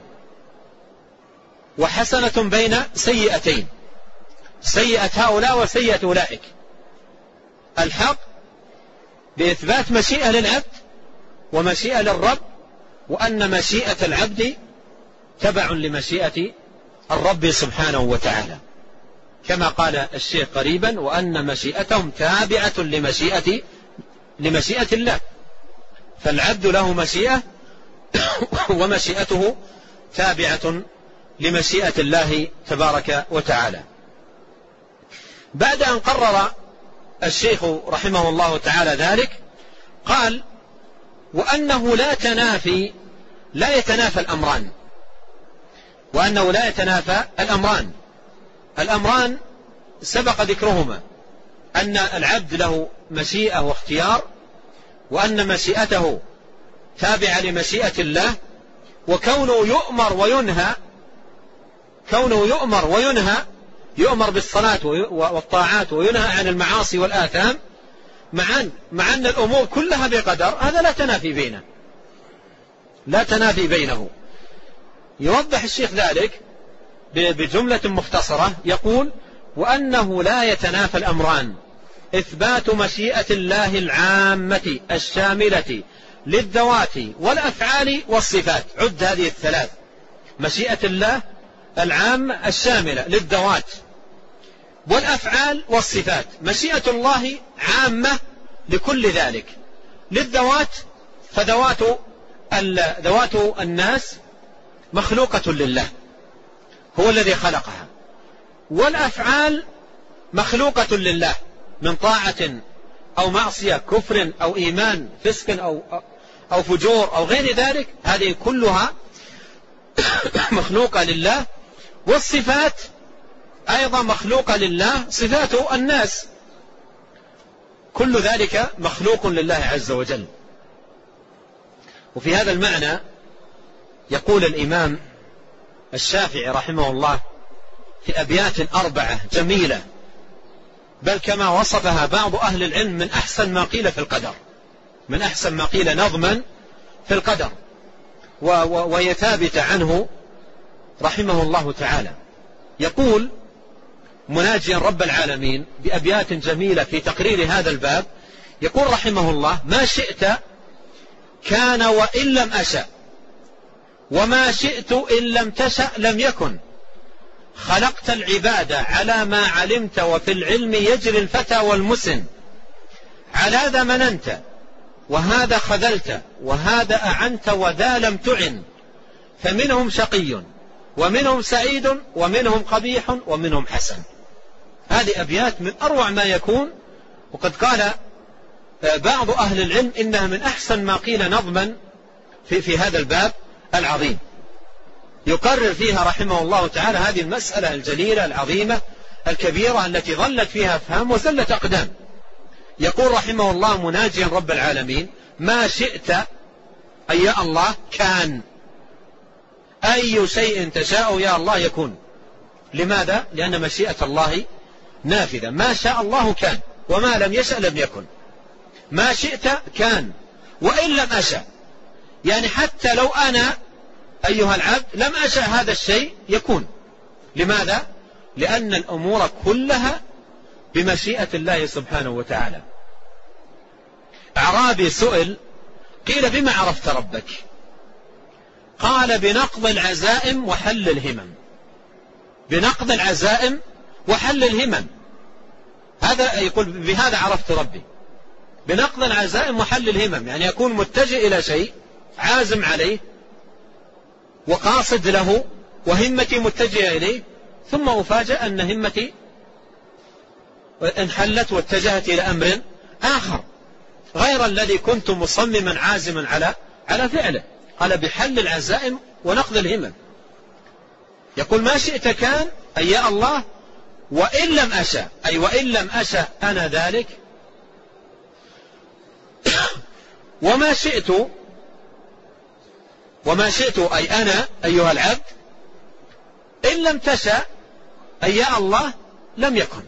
وحسنة بين سيئتين، سيئة هؤلاء وسيئة أولئك. الحق بإثبات مشيئة للعبد ومشيئة للرب، وأن مشيئة العبد تبع لمشيئة الرب سبحانه وتعالى، كما قال الشيخ قريبا وأن مشيئتهم تابعة لمشيئة لمشيئة الله. فالعبد له مشيئة ومشيئته تابعة لمشيئة الله تبارك وتعالى. بعد أن قرر الشيخ رحمه الله تعالى ذلك قال وأنه لا تنافي لا يتنافى الأمران، وأنه لا يتنافى الأمران. الأمران سبق ذكرهما، أن العبد له مشيئة واختيار، وأن مشيئته تابعة لمشيئة الله، وكونه يؤمر وينهى كونه يؤمر وينهى يؤمر بالصلاة والطاعات وينهى عن المعاصي والآثام، مع أن مع أن الأمور كلها بقدر، هذا لا تنافي بينه لا تنافي بينه. يوضح الشيخ ذلك بجملة مختصرة، يقول وأنه لا يتنافى الأمران: إثبات مشيئة الله العامة الشاملة للذوات والأفعال والصفات. عد هذه الثلاث: مشيئة الله العامة الشاملة للذوات والأفعال والصفات. مشيئة الله عامة لكل ذلك. للذوات فذوات ذوات الناس مخلوقة لله، هو الذي خلقها، والأفعال مخلوقة لله من طاعة أو معصية، كفر أو إيمان، فسق أو أو فجور أو غير ذلك، هذه كلها مخلوقة لله. والصفات أيضا مخلوقة لله، صفات الناس، كل ذلك مخلوق لله عز وجل. وفي هذا المعنى يقول الإمام الشافعي رحمه الله في أبيات أربعة جميلة، بل كما وصفها بعض أهل العلم من أحسن ما قيل في القدر، من أحسن ما قيل نظما في القدر، وهي ثابتة عنه رحمه الله تعالى. يقول مناجيا رب العالمين بأبيات جميلة في تقرير هذا الباب، يقول رحمه الله: ما شئت كان وإن لم أشأ، وما شئت إن لم تشأ لم يكن، خلقت العباد على ما علمت، وفي العلم يجري الفتى والمسن، على ذا مننت وهذا خذلت، وهذا أعنت وذا لم تعن، فمنهم شقي ومنهم سعيد ومنهم قبيح ومنهم حسن. هذه أبيات من أروع ما يكون، وقد قال بعض أهل العلم إنها من أحسن ما قيل نظما في, في هذا الباب العظيم، يقرر فيها رحمه الله تعالى هذه المسألة الجليلة العظيمة الكبيرة التي ظلت فيها أفهام وزلت أقدام. يقول رحمه الله مناجيا رب العالمين: ما شئت أي يا الله كان، أي شيء تشاء يا الله يكون. لماذا؟ لأن مشيئة الله نافذة، ما شاء الله كان، وما لم يشأ لم يكن. ما شئت كان وإن لم أشأ، يعني حتى لو أنا أيها العبد لم أشأ هذا الشيء يكون. لماذا؟ لأن الأمور كلها بمشيئة الله سبحانه وتعالى. أعرابي سئل قيل: بما عرفت ربك؟ قال: بنقض العزائم وحل الهمم. بنقض العزائم وحل الهمم، هذا يقول بهذا عرفت ربي. بنقض العزائم وحل الهمم، يعني يكون متجه إلى شيء عازم عليه وقاصد له وهمتي متجهة إليه، ثم أفاجأ أن همتي انحلت واتجهت إلى أمر آخر غير الذي كنت مصمما عازما على على فعله. قال: بحل العزائم ونقض الهمم. يقول: ما شئت كان أي يا الله، وإن لم أشأ، أي وإن لم أشأ أنا ذلك، وما شئت وما شئت أي أنا أيها العبد، إن لم تشأ أي يا الله لم يكن.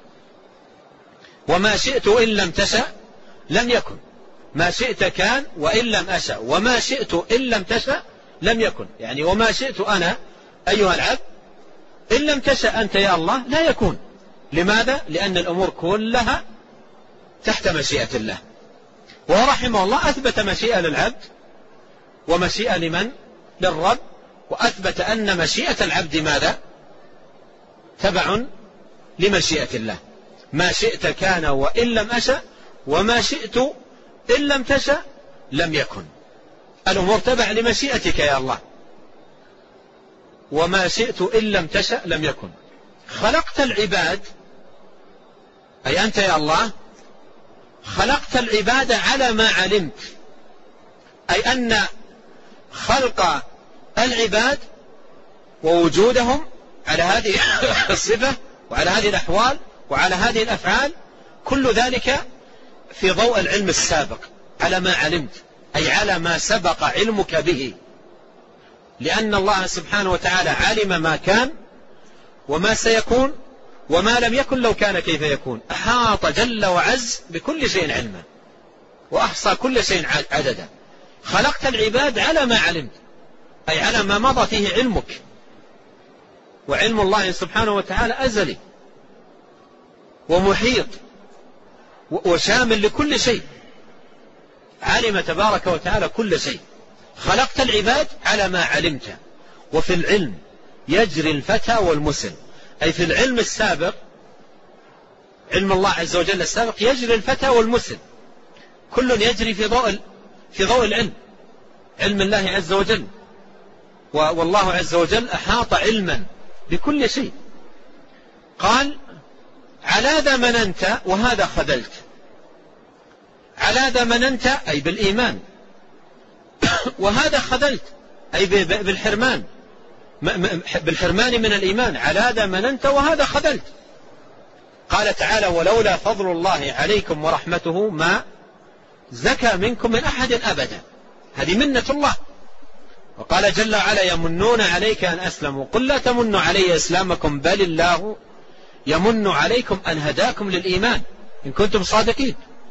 وما شئت إن لم تشأ لم يكن. ما شئت كان وإن لم أشأ، وما شئت إن لم تشأ لم يكن، يعني وما شئت أنا أيها العبد إن لم تشأ أنت يا الله لا يكون. لماذا؟ لأن الأمور كلها تحت مشيئة الله. ورحمه الله أثبت مشيئة للعبد ومشيئة لمن؟ للرب، وأثبت أن مشيئة العبد ماذا؟ تبع لمشيئة الله. ما شئت كان وإن لم أشأ، وما شئت إن لم تشأ لم يكن. الأمور تبع لمشيئتك يا الله. وما شئت إن لم تشأ لم يكن. خلقت العباد، أي أنت يا الله خلقت العباد على ما علمت، أي أن خلق العباد ووجودهم على هذه الصفة وعلى هذه الأحوال وعلى هذه الأفعال، كل ذلك في ضوء العلم السابق، على ما علمت، أي على ما سبق علمك به. لأن الله سبحانه وتعالى علم ما كان وما سيكون وما لم يكن لو كان كيف يكون. أحاط جل وعز بكل شيء علما، وأحصى كل شيء عددا. خلقت العباد على ما علمت، أي على ما مضى فيه علمك. وعلم الله سبحانه وتعالى أزلي ومحيط وشامل لكل شيء، علم تبارك وتعالى كل شيء. خلقت العباد على ما علمت، وفي العلم يجري الفتى والمسن، أي في العلم السابق، علم الله عز وجل السابق، يجري الفتى والمسن، كل يجري في ضوء في ضوء العلم، علم الله عز وجل. والله عز وجل أحاط علما بكل شيء. قال على ذا مننت وهذا خذلت. على ذا مننت أي بالإيمان، وهذا خذلت أي بالحرمان، بالحرمان من الإيمان. على ذا مننت وهذا خذلت. قال تعالى ولولا فضل الله عليكم ورحمته ما زكى منكم من أحد أبدا. هذه منة الله. وقال جل وعلا يمنون عليك أن أسلموا قل لا تمنوا علي إسلامكم بل الله يمن عليكم أن هداكم للإيمان إن كنتم صادقين.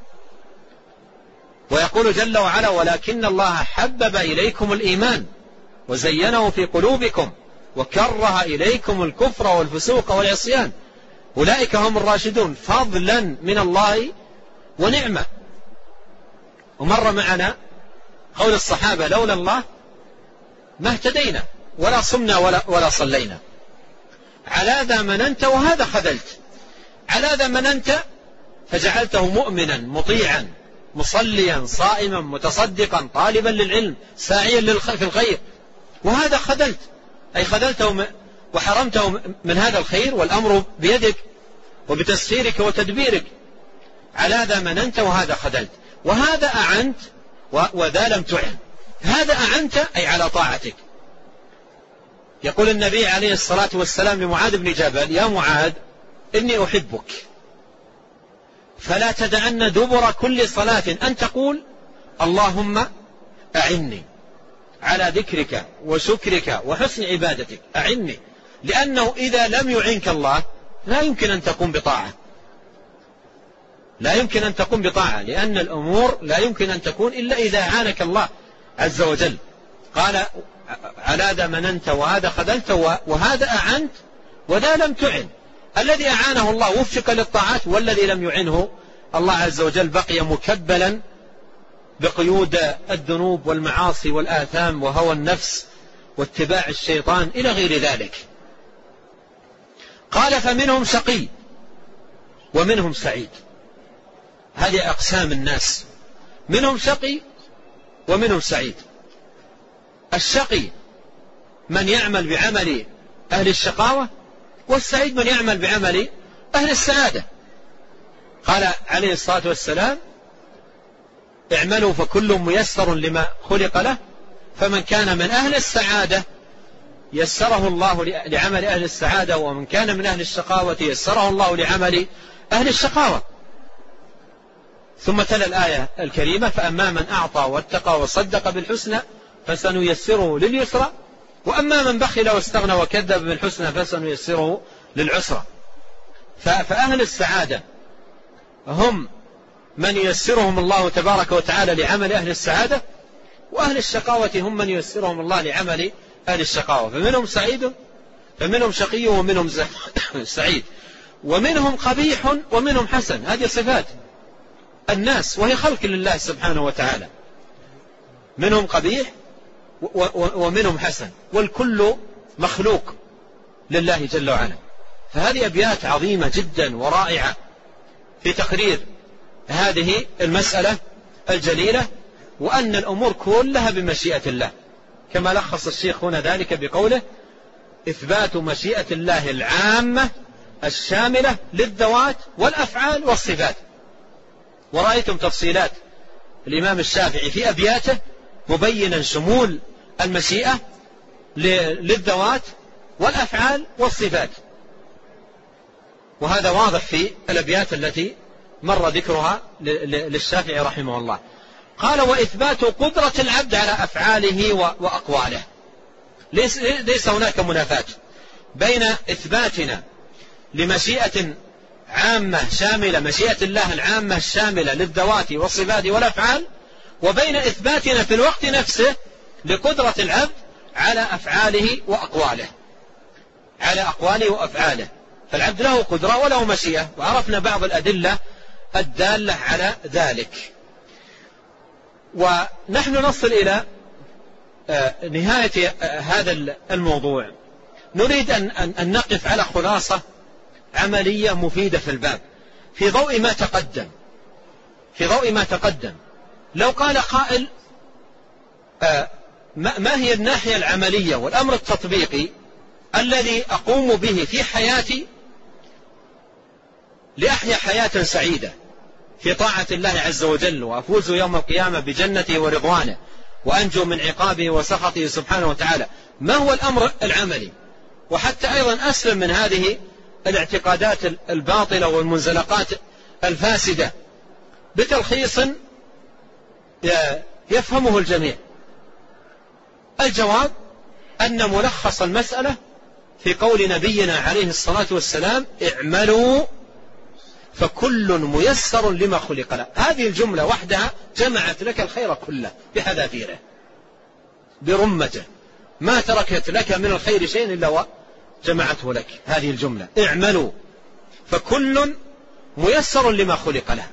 ويقول جل وعلا ولكن الله حبب إليكم الإيمان وزينه في قلوبكم وكره إليكم الكفر والفسوق والعصيان أولئك هم الراشدون فضلا من الله ونعمة. ومر معنا قول الصحابة لولا الله ما اهتدينا ولا صمنا ولا, ولا صلينا. على ذا مننت وهذا خذلت. على ذا مننت فجعلته مؤمنا مطيعا مصليا صائما متصدقا طالبا للعلم ساعيا في الخير. وهذا خذلت أي خذلته وحرمته من هذا الخير والأمر بيدك وبتسخيرك وتدبيرك. على ذا مننت وهذا خذلت. وهذا أعنت وذا لم تعن. هذا أعنت أي على طاعتك. يقول النبي عليه الصلاة والسلام لمعاذ بن جبل يا معاذ إني أحبك فلا تدعن دبر كل صلاة أن تقول اللهم أعني على ذكرك وشكرك وحسن عبادتك. أعني لأنه إذا لم يعنك الله لا يمكن أن تقوم بطاعة. لا يمكن أن تقوم بطاعة لأن الأمور لا يمكن أن تكون إلا إذا أعانك الله عز وجل. قال على ذا مننت وهذا خذلت وهذا أعنت وذا لم تعن. الذي أعانه الله وفق للطاعات والذي لم يعنه الله عز وجل بقي مكبلا بقيود الذنوب والمعاصي والآثام وهوى النفس واتباع الشيطان إلى غير ذلك. قال فمنهم شقي ومنهم سعيد. هذه أقسام الناس منهم شقي ومنهم سعيد. الشقي من يعمل بعمل أهل الشقاوة والسعيد من يعمل بعمل أهل السعادة. قال عليه الصلاة والسلام اعملوا فكل ميسر لما خلق له فمن كان من أهل السعادة يسره الله لعمل أهل السعادة ومن كان من أهل الشقاوة يسره الله لعمل أهل الشقاوة. ثم تلا الآية الكريمة فأما من أعطى واتقى وصدق بالحسنى فسنيسره لليسرى وأما من بخل واستغنى وكذب بالحسنى فسنيسره للعسرى. فأهل السعادة هم من ييسرهم الله تبارك وتعالى لعمل أهل السعادة وأهل الشقاوة هم من ييسرهم الله لعمل أهل الشقاوة. فمنهم سعيد فمنهم شقي ومنهم سعيد ومنهم قبيح ومنهم حسن. هذه صفات الناس وهي خلق لله سبحانه وتعالى. منهم قبيح ومنهم حسن والكل مخلوق لله جل وعلا. فهذه أبيات عظيمة جدا ورائعة في تقرير هذه المسألة الجليلة وأن الأمور كلها بمشيئة الله كما لخص الشيخ هنا ذلك بقوله إثبات مشيئة الله العامة الشاملة للذوات والأفعال والصفات. ورأيتم تفصيلات الإمام الشافعي في أبياته مبينا شمول المشيئة للذوات والأفعال والصفات. وهذا واضح في الأبيات التي مر ذكرها للشافعي رحمه الله. قال وإثبات قدرة العبد على أفعاله وأقواله. ليس, ليس هناك منافاة بين إثباتنا لمشيئة عامة شاملة مشيئة الله العامة الشاملة للذوات والصفات والأفعال وبين إثباتنا في الوقت نفسه لقدرة العبد على أفعاله وأقواله على أقواله وأفعاله. فالعبد له قدرة وله مشيئة وعرفنا بعض الأدلة الدالة على ذلك. ونحن نصل إلى نهاية هذا الموضوع نريد أن نقف على خلاصة عملية مفيدة في الباب في ضوء ما تقدم في ضوء ما تقدم. لو قال قائل ما هي الناحية العملية والأمر التطبيقي الذي أقوم به في حياتي لأحيا حياة سعيدة في طاعة الله عز وجل، وأفوز يوم القيامة بجنته ورضوانه، وأنجو من عقابه وسخطه سبحانه وتعالى. ما هو الأمر العملي؟ وحتى أيضا أسلم من هذه الاعتقادات الباطلة والمنزلقات الفاسدة بتلخيص يفهمه الجميع. الجواب أن ملخص المسألة في قول نبينا عليه الصلاة والسلام: اعملوا فكل ميسر لما خلق له. هذه الجملة وحدها جمعت لك الخير كله بحذافيره برمته، ما تركت لك من الخير شيء إلا وجمعته لك. هذه الجملة: اعملوا فكل ميسر لما خلق له.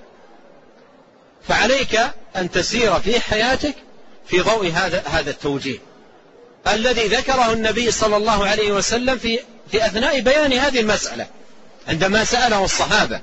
فعليك أن تسير في حياتك في ضوء هذا هذا التوجيه الذي ذكره النبي صلى الله عليه وسلم في في أثناء بيان هذه المسألة، عندما سأله الصحابة: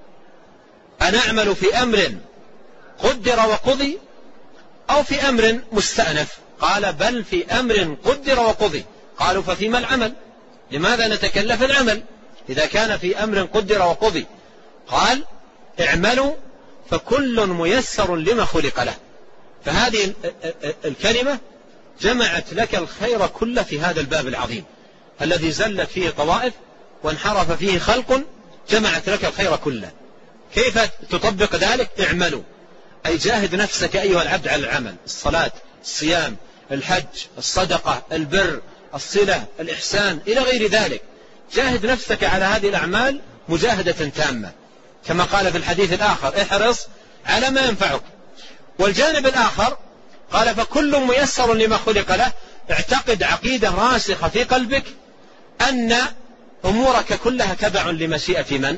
أنا أعمل في أمر قدر وقضي أو في أمر مستأنف؟ قال: بل في أمر قدر وقضي. قالوا: ففيما العمل؟ لماذا نتكلف العمل إذا كان في أمر قدر وقضي؟ قال: اعملوا فكل ميسر لما خلق له. فهذه الكلمة جمعت لك الخير كله في هذا الباب العظيم الذي زلت فيه طوائف وانحرف فيه خلق، جمعت لك الخير كله. كيف تطبق ذلك؟ اعملوا، أي جاهد نفسك أيها العبد على العمل، الصلاة، الصيام، الحج، الصدقة، البر، الصلة، الإحسان، إلى غير ذلك. جاهد نفسك على هذه الأعمال مجاهدة تامة، كما قال في الحديث الآخر: احرص على ما ينفعك. والجانب الآخر قال: فكل ميسر لما خلق له. اعتقد عقيدة راسخة في قلبك أن أمورك كلها تبع لمشيئة من؟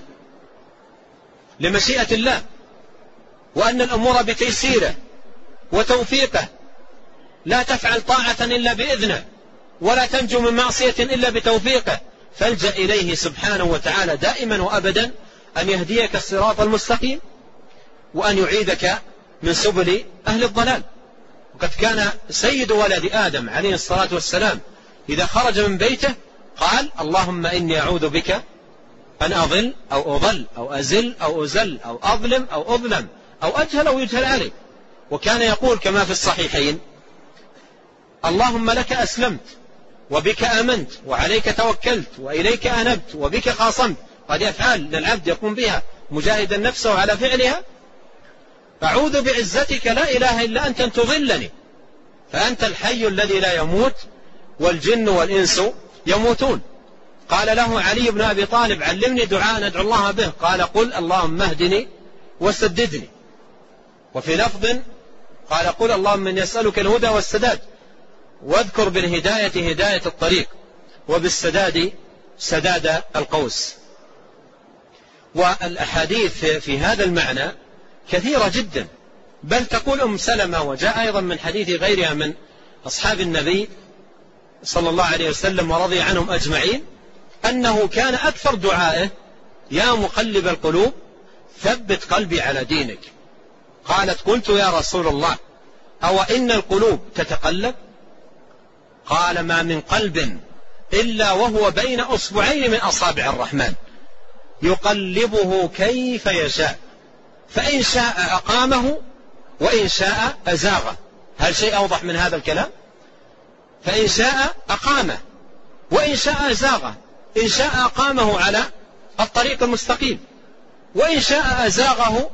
لمشيئة الله، وأن الأمور بتيسيره وتوفيقه، لا تفعل طاعة إلا بإذنه، ولا تنجو من معصية إلا بتوفيقه. فالجأ إليه سبحانه وتعالى دائما وأبدا أن يهديك الصراط المستقيم، وأن يعيدك من سبل أهل الضلال. وقد كان سيد ولد آدم عليه الصلاة والسلام إذا خرج من بيته قال: اللهم إني أعوذ بك أن أضل أو أضل أو أزل أو أزل أو أظلم أو أظلم أو أجهل أو يجهل علي. وكان يقول كما في الصحيحين: اللهم لك أسلمت وبك آمنت وعليك توكلت وإليك أنبت وبك خاصمت. هذه أفعال للعبد يقوم بها مجاهدا نفسه على فعلها. أعوذ بعزتك لا إله إلا أنت أن تضلني، فأنت الحي الذي لا يموت والجن والإنس يموتون. قال له علي بن أبي طالب: علمني دعاء ندعو الله به. قال: قل اللهم اهدني وسددني. وفي لفظ قال: قل اللهم إني أسألك الهدى والسداد، واذكر بالهداية هداية الطريق، وبالسداد سداد القوس. والأحاديث في هذا المعنى كثيرة جدا، بل تقول أم سلمة، وجاء أيضا من حديث غيرها من أصحاب النبي صلى الله عليه وسلم ورضي عنهم أجمعين، أنه كان أكثر دعائه: يا مقلب القلوب ثبت قلبي على دينك. قالت: قلت يا رسول الله أو إن القلوب تتقلب؟ قال: ما من قلب إلا وهو بين أصبعين من أصابع الرحمن يقلبه كيف يشاء، فإن شاء أقامه وإن شاء أزاغه. هل شيء أوضح من هذا الكلام؟ فإن شاء أقامه وإن شاء أزاغه. إن شاء أقامه على الطريق المستقيم، وإن شاء أزاغه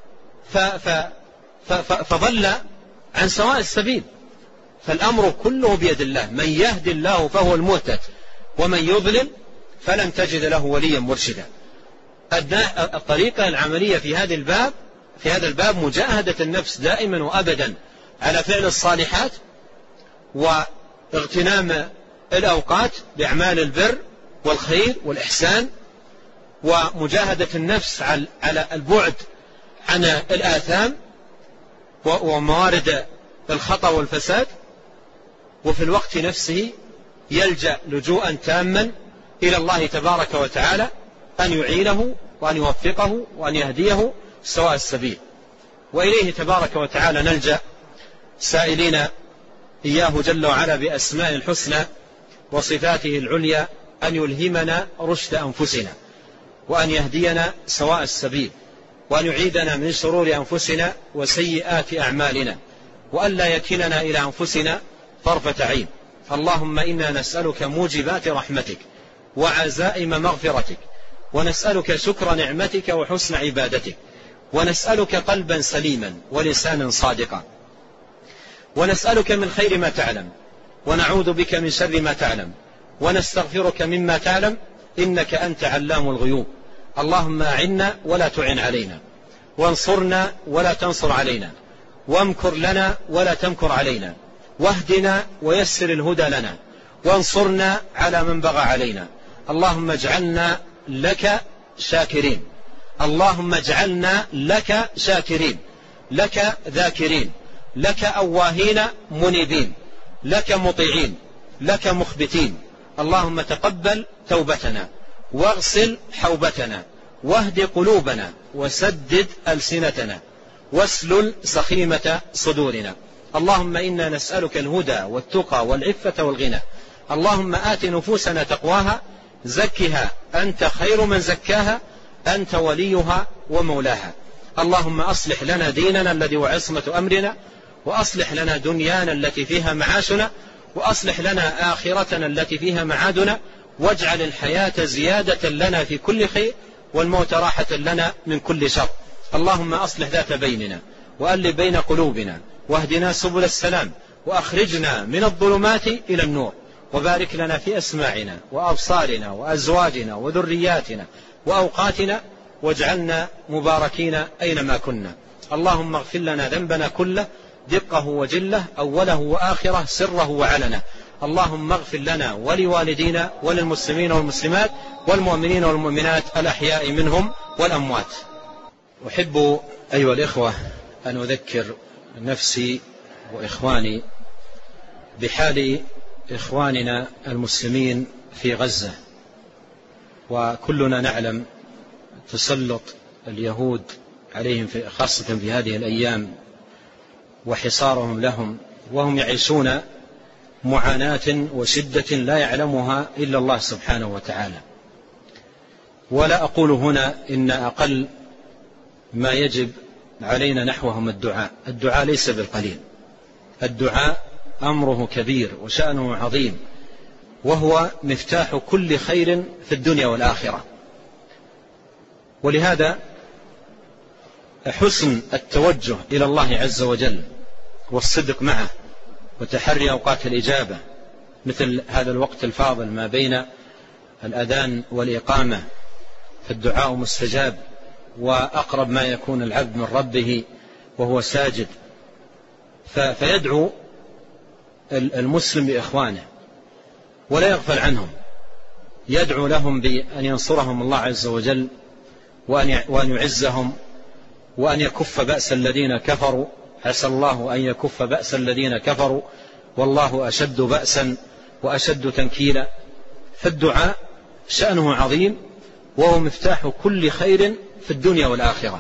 فضل عن سواء السبيل. فالأمر كله بيد الله، من يهدي الله فهو المهتد، ومن يضلل فلن تجد له وليا مرشدا. الطريقة العملية في هذا الباب في هذا الباب مجاهدة النفس دائما وأبدا على فعل الصالحات، واغتنام الأوقات بأعمال البر والخير والإحسان، ومجاهدة النفس على البعد عن الآثام وموارد الخطأ والفساد. وفي الوقت نفسه يلجأ لجوءا تاما إلى الله تبارك وتعالى أن يعينه وأن يوفقه وأن يهديه سواء السبيل. وإليه تبارك وتعالى نلجأ سائلين إياه جل وعلا بأسماء الحسنى وصفاته العليا أن يلهمنا رشد أنفسنا، وأن يهدينا سواء السبيل، وأن يعيدنا من شرور أنفسنا وسيئات أعمالنا، وأن لا يكلنا إلى أنفسنا طرفة عين. اللهم إنا نسألك موجبات رحمتك وعزائم مغفرتك، ونسألك شكر نعمتك وحسن عبادتك، ونسألك قلبا سليما ولسانا صادقا، ونسألك من خير ما تعلم، ونعوذ بك من شر ما تعلم، ونستغفرك مما تعلم، إنك أنت علام الغيوب. اللهم أعنا ولا تعن علينا، وانصرنا ولا تنصر علينا، وامكر لنا ولا تمكر علينا، واهدنا ويسر الهدى لنا، وانصرنا على من بغى علينا. اللهم اجعلنا لك شاكرين، اللهم اجعلنا لك شاكرين، لك ذاكرين، لك أواهين منيبين، لك مطيعين، لك مخبتين. اللهم تقبل توبتنا، واغسل حوبتنا، واهد قلوبنا، وسدد ألسنتنا، واسلل سخيمة صدورنا. اللهم إنا نسألك الهدى والتقى والعفة والغنى. اللهم آت نفوسنا تقواها، زكها أنت خير من زكاها، أنت وليها ومولاها. اللهم أصلح لنا ديننا الذي هو عصمة أمرنا، وأصلح لنا دنيانا التي فيها معاشنا، وأصلح لنا آخرتنا التي فيها معادنا، واجعل الحياة زيادة لنا في كل خير، والموت راحة لنا من كل شر. اللهم أصلح ذات بيننا، وألف بين قلوبنا، واهدنا سبل السلام، وأخرجنا من الظلمات إلى النور، وبارك لنا في أسماعنا وأبصارنا وأزواجنا وذرياتنا وأوقاتنا، واجعلنا مباركين أينما كنا. اللهم اغفر لنا ذنبنا كله، دقه وجله، أوله وآخره، سره وعلنه. اللهم اغفر لنا ولوالدينا وللمسلمين والمسلمات والمؤمنين والمؤمنات الأحياء منهم والأموات. أحب أيها الإخوة أن أذكر نفسي وإخواني بحال إخواننا المسلمين في غزة. وكلنا نعلم تسلط اليهود عليهم في خاصة في هذه الأيام، وحصارهم لهم، وهم يعيشون معاناة وشدة لا يعلمها إلا الله سبحانه وتعالى. ولا أقول هنا إن أقل ما يجب علينا نحوهم الدعاء. الدعاء ليس بالقليل، الدعاء أمره كبير وشأنه عظيم، وهو مفتاح كل خير في الدنيا والآخرة. ولهذا حسن التوجه إلى الله عز وجل والصدق معه، وتحري أوقات الإجابة مثل هذا الوقت الفاضل ما بين الأذان والإقامة، فالدعاء مستجاب، وأقرب ما يكون العبد من ربه وهو ساجد. فيدعو المسلم بإخوانه ولا يغفل عنهم، يدعو لهم بأن ينصرهم الله عز وجل، وأن يعزهم، وأن يكف بأس الذين كفروا. عسى الله أن يكف بأس الذين كفروا، والله أشد بأسا وأشد تنكيلا. فالدعاء شأنه عظيم، وهو مفتاح كل خير في الدنيا والآخرة.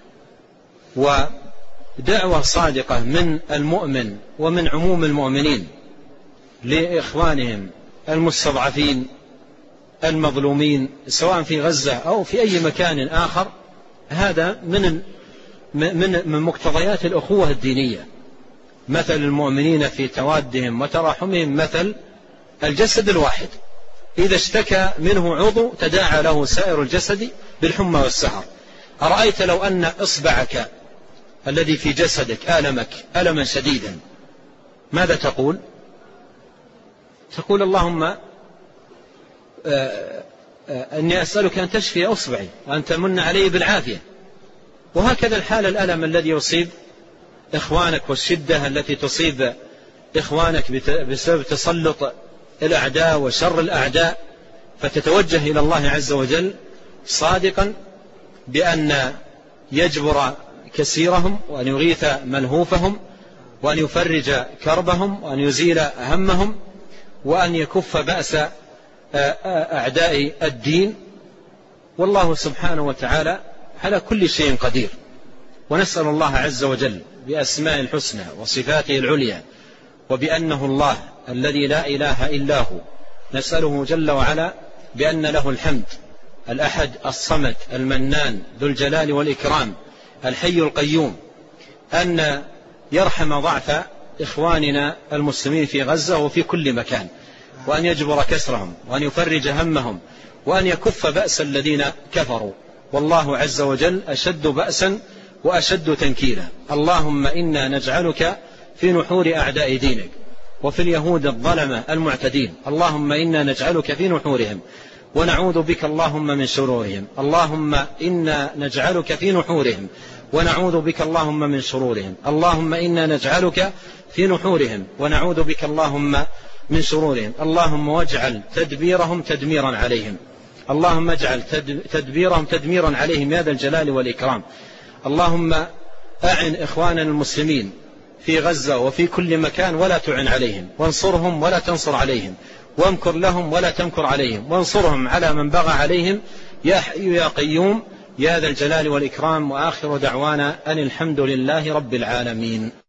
ودعوة صادقة من المؤمن ومن عموم المؤمنين لإخوانهم المستضعفين المظلومين، سواء في غزة أو في أي مكان آخر، هذا من من من مقتضيات الأخوة الدينية. مثل المؤمنين في توادهم وتراحمهم مثل الجسد الواحد، إذا اشتكى منه عضو تداعى له سائر الجسد بالحمى والسهر. أرأيت لو أن إصبعك الذي في جسدك آلمك ألما شديدا، ماذا تقول؟ تقول اللهم أني أسألك أن تشفي أصبعي وأن تمن علي بالعافية. وهكذا الحال الألم الذي يصيب إخوانك، والشدة التي تصيب إخوانك بسبب تسلط الأعداء وشر الأعداء، فتتوجه إلى الله عز وجل صادقا بأن يجبر كسيرهم، وأن يغيث ملهوفهم، وأن يفرج كربهم، وأن يزيل همهم، وأن يكف بأس أعداء الدين. والله سبحانه وتعالى على كل شيء قدير. ونسأل الله عز وجل بأسماء الحسنى وصفاته العليا وبأنه الله الذي لا إله إلا هو. نسأله جل وعلا بأن له الحمد، الأحد الصمد المنان ذو الجلال والإكرام الحي القيوم، أن يرحم ضعف إخواننا المسلمين في غزة وفي كل مكان، وأن يجبر كسرهم، وأن يفرج همهم، وأن يكف بأس الذين كفروا، والله عز وجل أشد بأسا وأشد تنكيلا. اللهم إنا نجعلك في نحور أعداء دينك وفي اليهود الظلمة المعتدين، اللهم إنا نجعلك في نحورهم ونعوذ بك اللهم من شرورهم، اللهم إنا نجعلك في نحورهم ونعوذ بك اللهم من شرورهم، اللهم إنا نجعلك في نحورهم ونعوذ بك اللهم من شرورهم، اللهم واجعل تدبيرهم تدميرا عليهم، اللهم اجعل تدبيرهم تدميرا عليهم يا ذا الجلال والإكرام. اللهم أعن إخواننا المسلمين في غزة وفي كل مكان ولا تعن عليهم، وانصرهم ولا تنصر عليهم، وامكر لهم ولا تمكر عليهم، وانصرهم على من بغى عليهم يا حي يا قيوم يا ذا الجلال والإكرام. وآخر دعوانا أن الحمد لله رب العالمين.